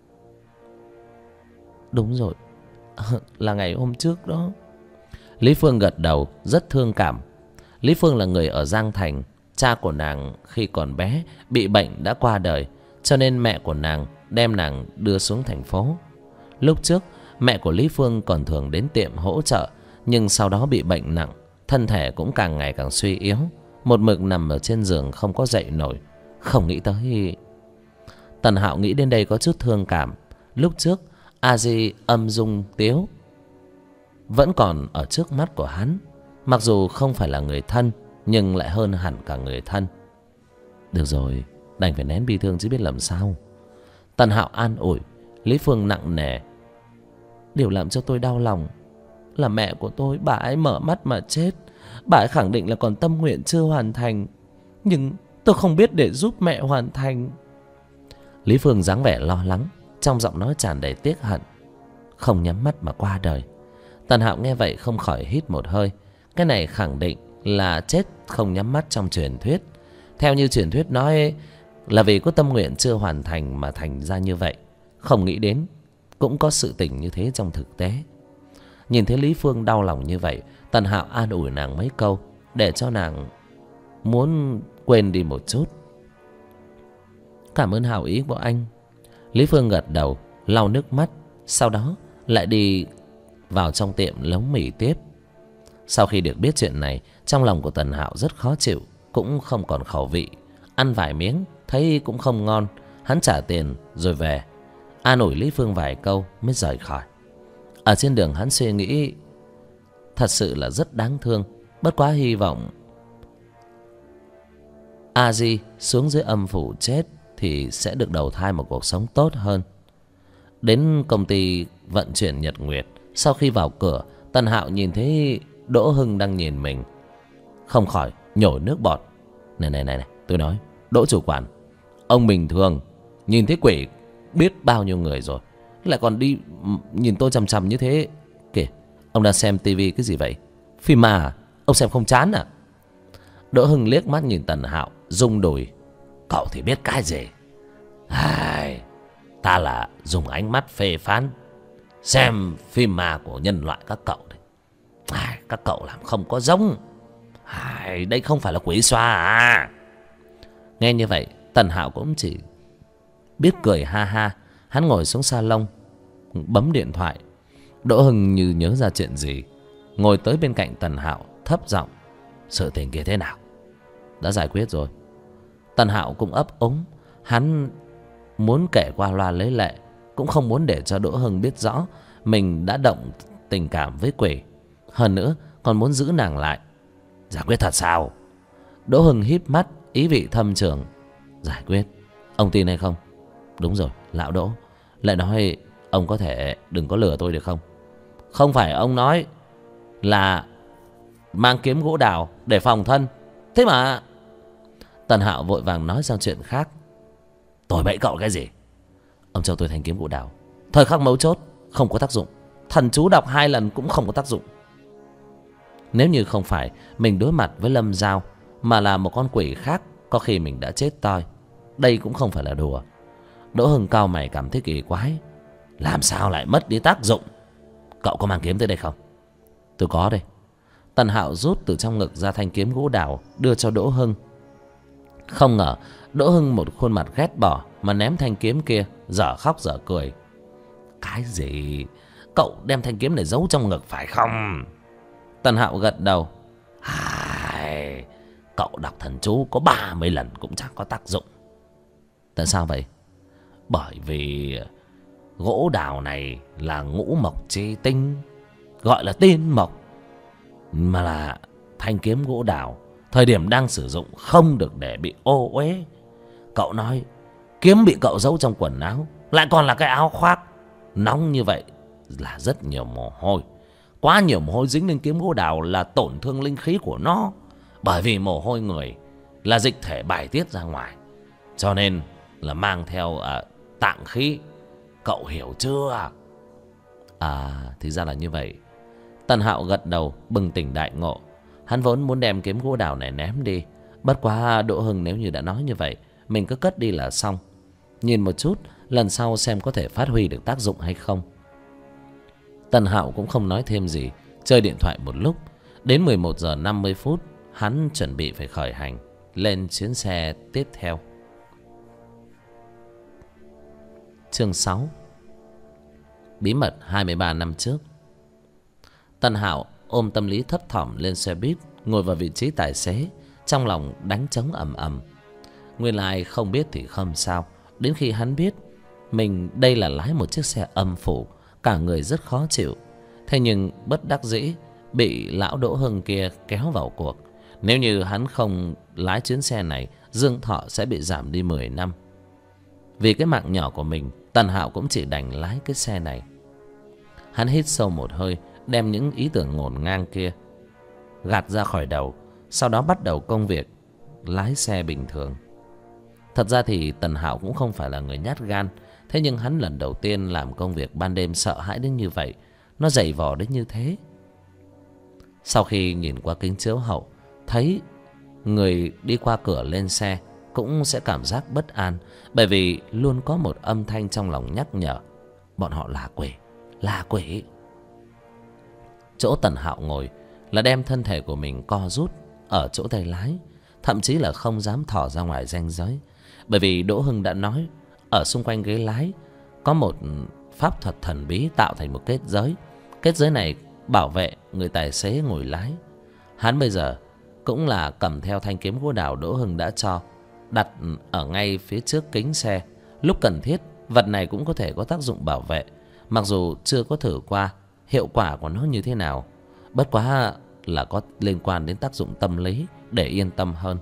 Đúng rồi, là ngày hôm trước đó. Lý Phương gật đầu, rất thương cảm. Lý Phương là người ở Giang Thành. Cha của nàng khi còn bé bị bệnh đã qua đời, cho nên mẹ của nàng đem nàng đưa xuống thành phố. Lúc trước mẹ của Lý Phương còn thường đến tiệm hỗ trợ, nhưng sau đó bị bệnh nặng, thân thể cũng càng ngày càng suy yếu, một mực nằm ở trên giường không có dậy nổi. Không nghĩ tới. Tần Hạo nghĩ đến đây có chút thương cảm. Lúc trước A Di âm dung tiếu vẫn còn ở trước mắt của hắn, mặc dù không phải là người thân nhưng lại hơn hẳn cả người thân. Được rồi, đành phải nén bi thương chứ biết làm sao. Tần Hạo an ủi. Lý Phương nặng nề. Điều làm cho tôi đau lòng là mẹ của tôi, bà ấy mở mắt mà chết. Bà ấy khẳng định là còn tâm nguyện chưa hoàn thành, nhưng tôi không biết để giúp mẹ hoàn thành. Lý Phương dáng vẻ lo lắng, trong giọng nói tràn đầy tiếc hận. Không nhắm mắt mà qua đời. Tần Hạo nghe vậy không khỏi hít một hơi. Cái này khẳng định là chết không nhắm mắt trong truyền thuyết. Theo như truyền thuyết nói là vì có tâm nguyện chưa hoàn thành mà thành ra như vậy. Không nghĩ đến cũng có sự tình như thế trong thực tế. Nhìn thấy Lý Phương đau lòng như vậy, Tần Hạo an ủi nàng mấy câu để cho nàng muốn quên đi một chút. Cảm ơn hảo ý của anh. Lý Phương gật đầu, lau nước mắt, sau đó lại đi vào trong tiệm nấu mì tiếp. Sau khi được biết chuyện này, trong lòng của Tần Hạo rất khó chịu, cũng không còn khẩu vị. Ăn vài miếng thấy cũng không ngon, hắn trả tiền rồi về, an ủi Lý Phương vài câu mới rời khỏi. Ở trên đường hắn suy nghĩ, thật sự là rất đáng thương. Bất quá hy vọng A Di xuống dưới âm phủ chết thì sẽ được đầu thai một cuộc sống tốt hơn. Đến công ty vận chuyển Nhật Nguyệt, sau khi vào cửa, Tần Hạo nhìn thấy Đỗ Hưng đang nhìn mình, không khỏi nhổ nước bọt. Này, tôi nói, Đỗ chủ quản, ông bình thường nhìn thấy quỷ biết bao nhiêu người rồi, lại còn đi nhìn tôi chằm chằm như thế kìa. Ông đang xem tivi cái gì vậy? Phim ma à? Ông xem không chán à? Đỗ Hưng liếc mắt nhìn Tần Hạo, rung đùi. Cậu thì biết cái gì? Ta là dùng ánh mắt phê phán xem phim ma của nhân loại các cậu đấy. Các cậu làm không có giống. Đây không phải là quỷ xoa à? Nghe như vậy, Tần Hạo cũng chỉ biết cười ha ha. Hắn ngồi xuống salon bấm điện thoại. Đỗ Hưng như nhớ ra chuyện gì, ngồi tới bên cạnh Tần Hạo thấp giọng. Sự tình kia thế nào? Đã giải quyết rồi. Tần Hạo cũng ấp úng. Hắn muốn kể qua loa lấy lệ, cũng không muốn để cho Đỗ Hưng biết rõ mình đã động tình cảm với quỷ. Hơn nữa còn muốn giữ nàng lại. Giải quyết thật sao? Đỗ Hưng híp mắt, ý vị thâm trường. Giải quyết? Ông tin hay không? Đúng rồi, lão Đỗ. Lại nói ông có thể đừng có lừa tôi được không? Không phải ông nói là mang kiếm gỗ đào để phòng thân thế mà. Tần Hạo vội vàng nói sang chuyện khác. Tôi bẫy cậu cái gì? Ông cho tôi thanh kiếm gỗ đào, thời khắc mấu chốt không có tác dụng. Thần chú đọc 2 lần cũng không có tác dụng. Nếu như không phải mình đối mặt với Lâm Giao, mà là một con quỷ khác, có khi mình đã chết toi. Đây cũng không phải là đùa. Đỗ Hưng cau mày cảm thấy kỳ quái. Làm sao lại mất đi tác dụng? Cậu có mang kiếm tới đây không? Tôi có đây. Tần Hạo rút từ trong ngực ra thanh kiếm gỗ đào đưa cho Đỗ Hưng. Không ngờ Đỗ Hưng một khuôn mặt ghét bỏ mà ném thanh kiếm kia, dở khóc dở cười. Cái gì? Cậu đem thanh kiếm này giấu trong ngực phải không? Tần Hạo gật đầu. Cậu đọc thần chú có 30 lần cũng chẳng có tác dụng. Tại sao vậy? Bởi vì Gỗ đào này là ngũ mộc chi tinh, gọi là tiên mộc, mà là thanh kiếm gỗ đào. Thời điểm đang sử dụng không được để bị ô uế. Cậu nói kiếm bị cậu giấu trong quần áo, lại còn là cái áo khoác nóng như vậy, là rất nhiều mồ hôi. Quá nhiều mồ hôi dính lên kiếm gỗ đào là tổn thương linh khí của nó. Bởi vì mồ hôi người là dịch thể bài tiết ra ngoài, cho nên là mang theo tạng khí. Cậu hiểu chưa? À, thì ra là như vậy. Tần Hạo gật đầu, bừng tỉnh đại ngộ. Hắn vốn muốn đem kiếm gỗ đào này ném đi, bất quá Đỗ Hưng nếu như đã nói như vậy, mình cứ cất đi là xong. Nhìn một chút, lần sau xem có thể phát huy được tác dụng hay không. Tần Hạo cũng không nói thêm gì, chơi điện thoại một lúc. Đến 11 giờ 50 phút, hắn chuẩn bị phải khởi hành lên chuyến xe tiếp theo. Chương 6. Bí mật 23 năm trước. Tần Hạo ôm tâm lý thấp thỏm lên xe buýt, ngồi vào vị trí tài xế, trong lòng đánh trống ầm ầm. Nguyên lai không biết thì không sao, đến khi hắn biết mình đây là lái một chiếc xe âm phủ, cả người rất khó chịu. Thế nhưng bất đắc dĩ bị lão Đỗ Hưng kia kéo vào cuộc. Nếu như hắn không lái chuyến xe này, dương thọ sẽ bị giảm đi 10 năm. Vì cái mạng nhỏ của mình, Tần Hạo cũng chỉ đành lái cái xe này. Hắn hít sâu một hơi, đem những ý tưởng ngổn ngang kia gạt ra khỏi đầu, sau đó bắt đầu công việc lái xe bình thường. Thật ra thì Tần Hạo cũng không phải là người nhát gan, thế nhưng hắn lần đầu tiên làm công việc ban đêm sợ hãi đến như vậy, nó dày vò đến như thế. Sau khi nhìn qua kính chiếu hậu, thấy người đi qua cửa lên xe cũng sẽ cảm giác bất an, bởi vì luôn có một âm thanh trong lòng nhắc nhở bọn họ là quỷ, là quỷ. Chỗ Tần Hạo ngồi là đem thân thể của mình co rút ở chỗ tay lái, thậm chí là không dám thò ra ngoài ranh giới, bởi vì Đỗ Hưng đã nói ở xung quanh ghế lái có một pháp thuật thần bí tạo thành một kết giới. Kết giới này bảo vệ người tài xế ngồi lái. Hắn bây giờ cũng là cầm theo thanh kiếm gỗ đào Đỗ Hưng đã cho, đặt ở ngay phía trước kính xe. Lúc cần thiết, vật này cũng có thể có tác dụng bảo vệ, mặc dù chưa có thử qua hiệu quả của nó như thế nào. Bất quá là có liên quan đến tác dụng tâm lý để yên tâm hơn.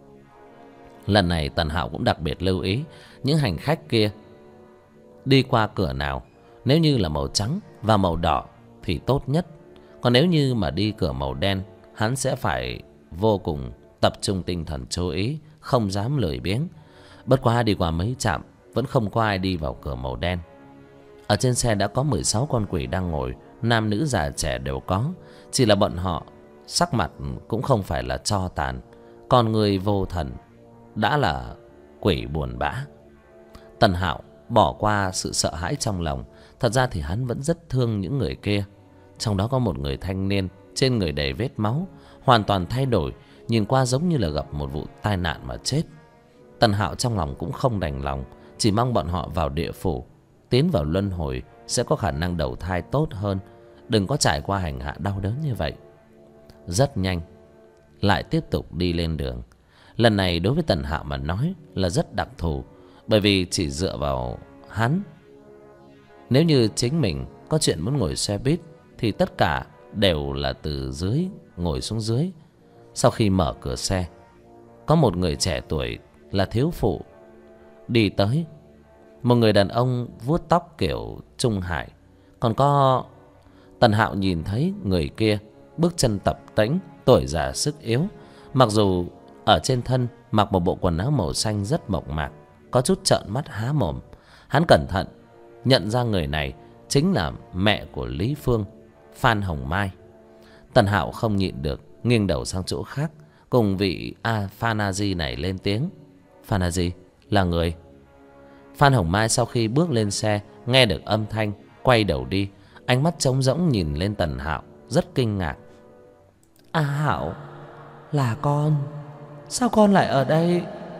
Lần này Tần Hạo cũng đặc biệt lưu ý những hành khách kia đi qua cửa nào, nếu như là màu trắng và màu đỏ thì tốt nhất. Còn nếu như mà đi cửa màu đen, hắn sẽ phải vô cùng tập trung tinh thần chú ý, không dám lười biếng. Bất quá đi qua mấy trạm vẫn không có ai đi vào cửa màu đen. Ở trên xe đã có 16 con quỷ đang ngồi, nam nữ già trẻ đều có, chỉ là bọn họ sắc mặt cũng không phải là tro tàn, còn người vô thần, đã là quỷ buồn bã. Tần Hạo bỏ qua sự sợ hãi trong lòng, thật ra thì hắn vẫn rất thương những người kia. Trong đó có một người thanh niên trên người đầy vết máu, hoàn toàn thay đổi, nhìn qua giống như là gặp một vụ tai nạn mà chết. Tần Hạo trong lòng cũng không đành lòng, chỉ mong bọn họ vào địa phủ, tiến vào luân hồi sẽ có khả năng đầu thai tốt hơn, đừng có trải qua hành hạ đau đớn như vậy. Rất nhanh lại tiếp tục đi lên đường. Lần này đối với Tần Hạo mà nói là rất đặc thù, bởi vì chỉ dựa vào hắn, nếu như chính mình có chuyện muốn ngồi xe buýt thì tất cả đều là từ dưới ngồi xuống dưới. Sau khi mở cửa xe, có một người trẻ tuổi là thiếu phụ đi tới. Một người đàn ông vuốt tóc kiểu Trung Hải. Còn có Tần Hạo nhìn thấy người kia bước chân tập tễnh, tuổi già sức yếu, mặc dù ở trên thân mặc một bộ quần áo màu xanh rất mộc mạc, có chút trợn mắt há mồm. Hắn cẩn thận nhận ra người này chính là mẹ của Lý Phương, Phan Hồng Mai. Tần Hạo không nhịn được, nghiêng đầu sang chỗ khác, cùng vị Phan A Di này lên tiếng. Phan A Di là người. Phan Hồng Mai sau khi bước lên xe, nghe được âm thanh, quay đầu đi, ánh mắt trống rỗng nhìn lên Tần Hạo, rất kinh ngạc. Hạo, là con? Sao con lại ở đây?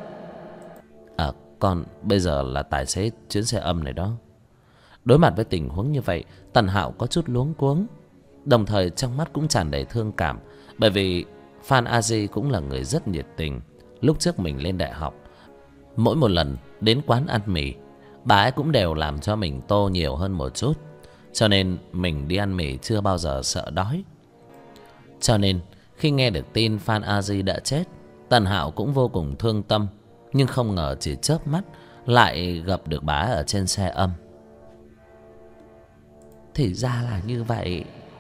Con bây giờ là tài xế chuyến xe âm này đó. Đối mặt với tình huống như vậy, Tần Hạo có chút luống cuống, đồng thời trong mắt cũng tràn đầy thương cảm, bởi vì Phan A Di cũng là người rất nhiệt tình. Lúc trước mình lên đại học, mỗi một lần đến quán ăn mì, bà ấy cũng đều làm cho mình tô nhiều hơn một chút, cho nên mình đi ăn mì chưa bao giờ sợ đói. Cho nên khi nghe được tin Phan A Di đã chết, Tần Hạo cũng vô cùng thương tâm. Nhưng không ngờ chỉ chớp mắt lại gặp được bà ấy ở trên xe âm. Thì ra là như vậy.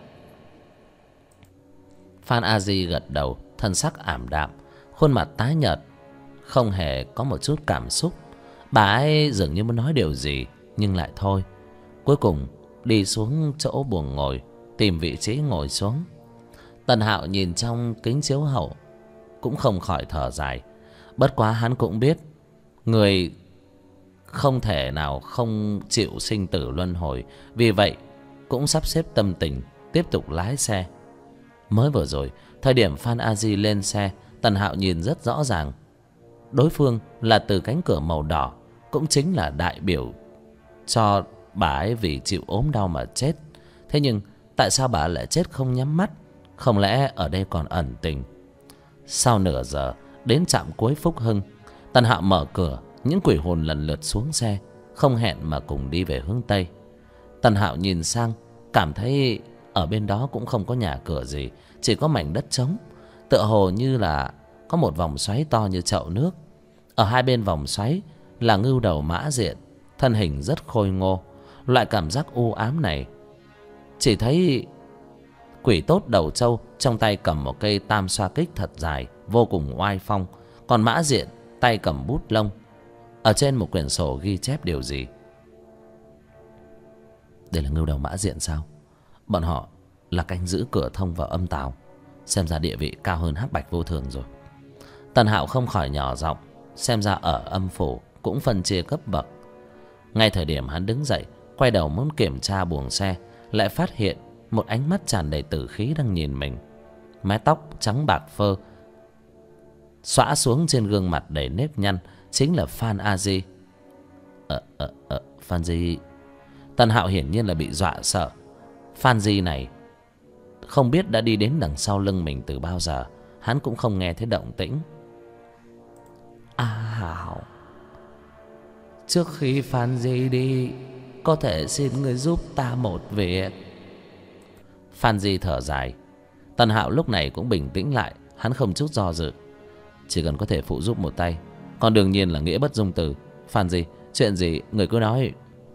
Phan A Di gật đầu, thân sắc ảm đạm, khuôn mặt tái nhợt, không hề có một chút cảm xúc. Bà ấy dường như muốn nói điều gì, nhưng lại thôi. Cuối cùng đi xuống chỗ buồng ngồi, tìm vị trí ngồi xuống. Tần Hạo nhìn trong kính chiếu hậu, cũng không khỏi thở dài. Bất quá hắn cũng biết, người không thể nào không chịu sinh tử luân hồi. Vì vậy cũng sắp xếp tâm tình tiếp tục lái xe. Mới vừa rồi, thời điểm Phan A Di lên xe, Tần Hạo nhìn rất rõ ràng. Đối phương là từ cánh cửa màu đỏ, cũng chính là đại biểu cho bà ấy vì chịu ốm đau mà chết. Thế nhưng tại sao bà lại chết không nhắm mắt? Không lẽ ở đây còn ẩn tình? Sau nửa giờ đến trạm cuối Phúc Hưng, Tần Hạo mở cửa. Những quỷ hồn lần lượt xuống xe, không hẹn mà cùng đi về hướng Tây. Tần Hạo nhìn sang, cảm thấy ở bên đó cũng không có nhà cửa gì, chỉ có mảnh đất trống. Tựa hồ như là có một vòng xoáy to như chậu nước. Ở hai bên vòng xoáy là ngưu đầu mã diện, thân hình rất khôi ngô. Loại cảm giác u ám này, chỉ thấy quỷ tốt đầu trâu trong tay cầm một cây tam xoa kích thật dài, vô cùng oai phong. Còn mã diện tay cầm bút lông, ở trên một quyển sổ ghi chép điều gì. Đây là ngưu đầu mã diện sao? Bọn họ là canh giữ cửa thông vào âm tào, xem ra địa vị cao hơn Hắc Bạch Vô Thường rồi. Tần Hạo không khỏi nhỏ giọng, xem ra ở âm phủ cũng phân chia cấp bậc. Ngay thời điểm hắn đứng dậy, quay đầu muốn kiểm tra buồng xe, lại phát hiện một ánh mắt tràn đầy tử khí đang nhìn mình. Mái tóc trắng bạc phơ xõa xuống trên gương mặt đầy nếp nhăn, chính là Phan A Di. Phan Di. Tần Hạo hiển nhiên là bị dọa sợ. Phan Di này không biết đã đi đến đằng sau lưng mình từ bao giờ. Hắn cũng không nghe thấy động tĩnh. Hảo, trước khi Phan Di đi, có thể xin người giúp ta một việc. Phan Di thở dài. Tần Hạo lúc này cũng bình tĩnh lại. Hắn không chút do dự, chỉ cần có thể phụ giúp một tay, còn đương nhiên là nghĩa bất dung từ. Phan Di, chuyện gì người cứ nói.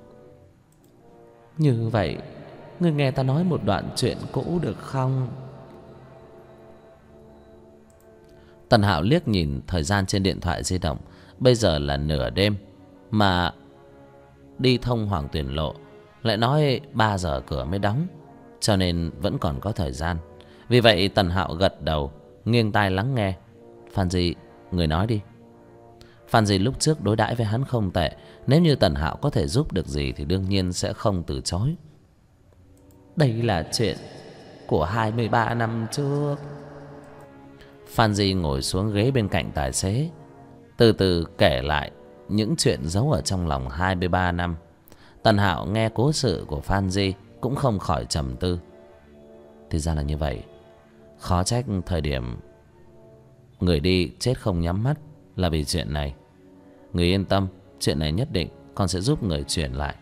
Như vậy, người nghe ta nói một đoạn chuyện cũ được không? Tần Hạo liếc nhìn thời gian trên điện thoại di động. Bây giờ là nửa đêm, mà đi thông Hoàng Tuyền Lộ lại nói 3 giờ cửa mới đóng, cho nên vẫn còn có thời gian. Vì vậy Tần Hạo gật đầu, nghiêng tai lắng nghe. Phan Di, người nói đi. Phan Di lúc trước đối đãi với hắn không tệ. Nếu như Tần Hạo có thể giúp được gì thì đương nhiên sẽ không từ chối. Đây là chuyện của 23 năm trước. Phan Di ngồi xuống ghế bên cạnh tài xế, từ từ kể lại những chuyện giấu ở trong lòng 23 năm. Tần Hạo nghe cố sự của Phan Di cũng không khỏi trầm tư. Thì ra là như vậy. Khó trách thời điểm người đi chết không nhắm mắt là vì chuyện này. Người yên tâm, chuyện này nhất định con sẽ giúp người chuyển lại.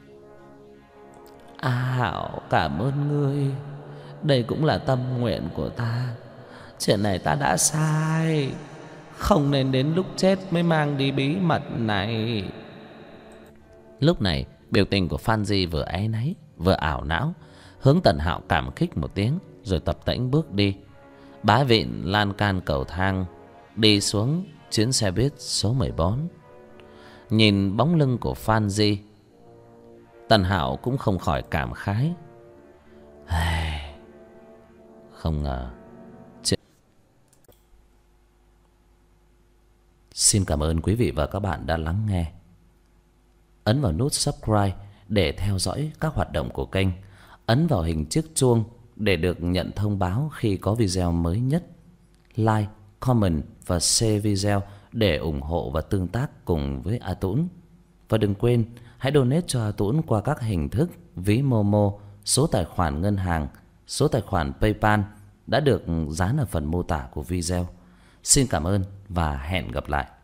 Hạo, cảm ơn ngươi. Đây cũng là tâm nguyện của ta. Chuyện này ta đã sai, không nên đến lúc chết mới mang đi bí mật này. Lúc này biểu tình của Phan Di vừa áy náy vừa ảo não, hướng Tần Hạo cảm kích một tiếng, rồi tập tễnh bước đi. Bá vịn lan can cầu thang đi xuống chuyến xe buýt số 14. Nhìn bóng lưng của Phan Di, Tần Hạo cũng không khỏi cảm khái. Không ngờ chuyện... Xin cảm ơn quý vị và các bạn đã lắng nghe. Ấn vào nút subscribe để theo dõi các hoạt động của kênh. Ấn vào hình chiếc chuông để được nhận thông báo khi có video mới nhất. Like, comment và share video để ủng hộ và tương tác cùng với A Tũng. Và đừng quên hãy donate cho A Tũng qua các hình thức ví Momo, số tài khoản ngân hàng, số tài khoản PayPal đã được dán ở phần mô tả của video. Xin cảm ơn và hẹn gặp lại.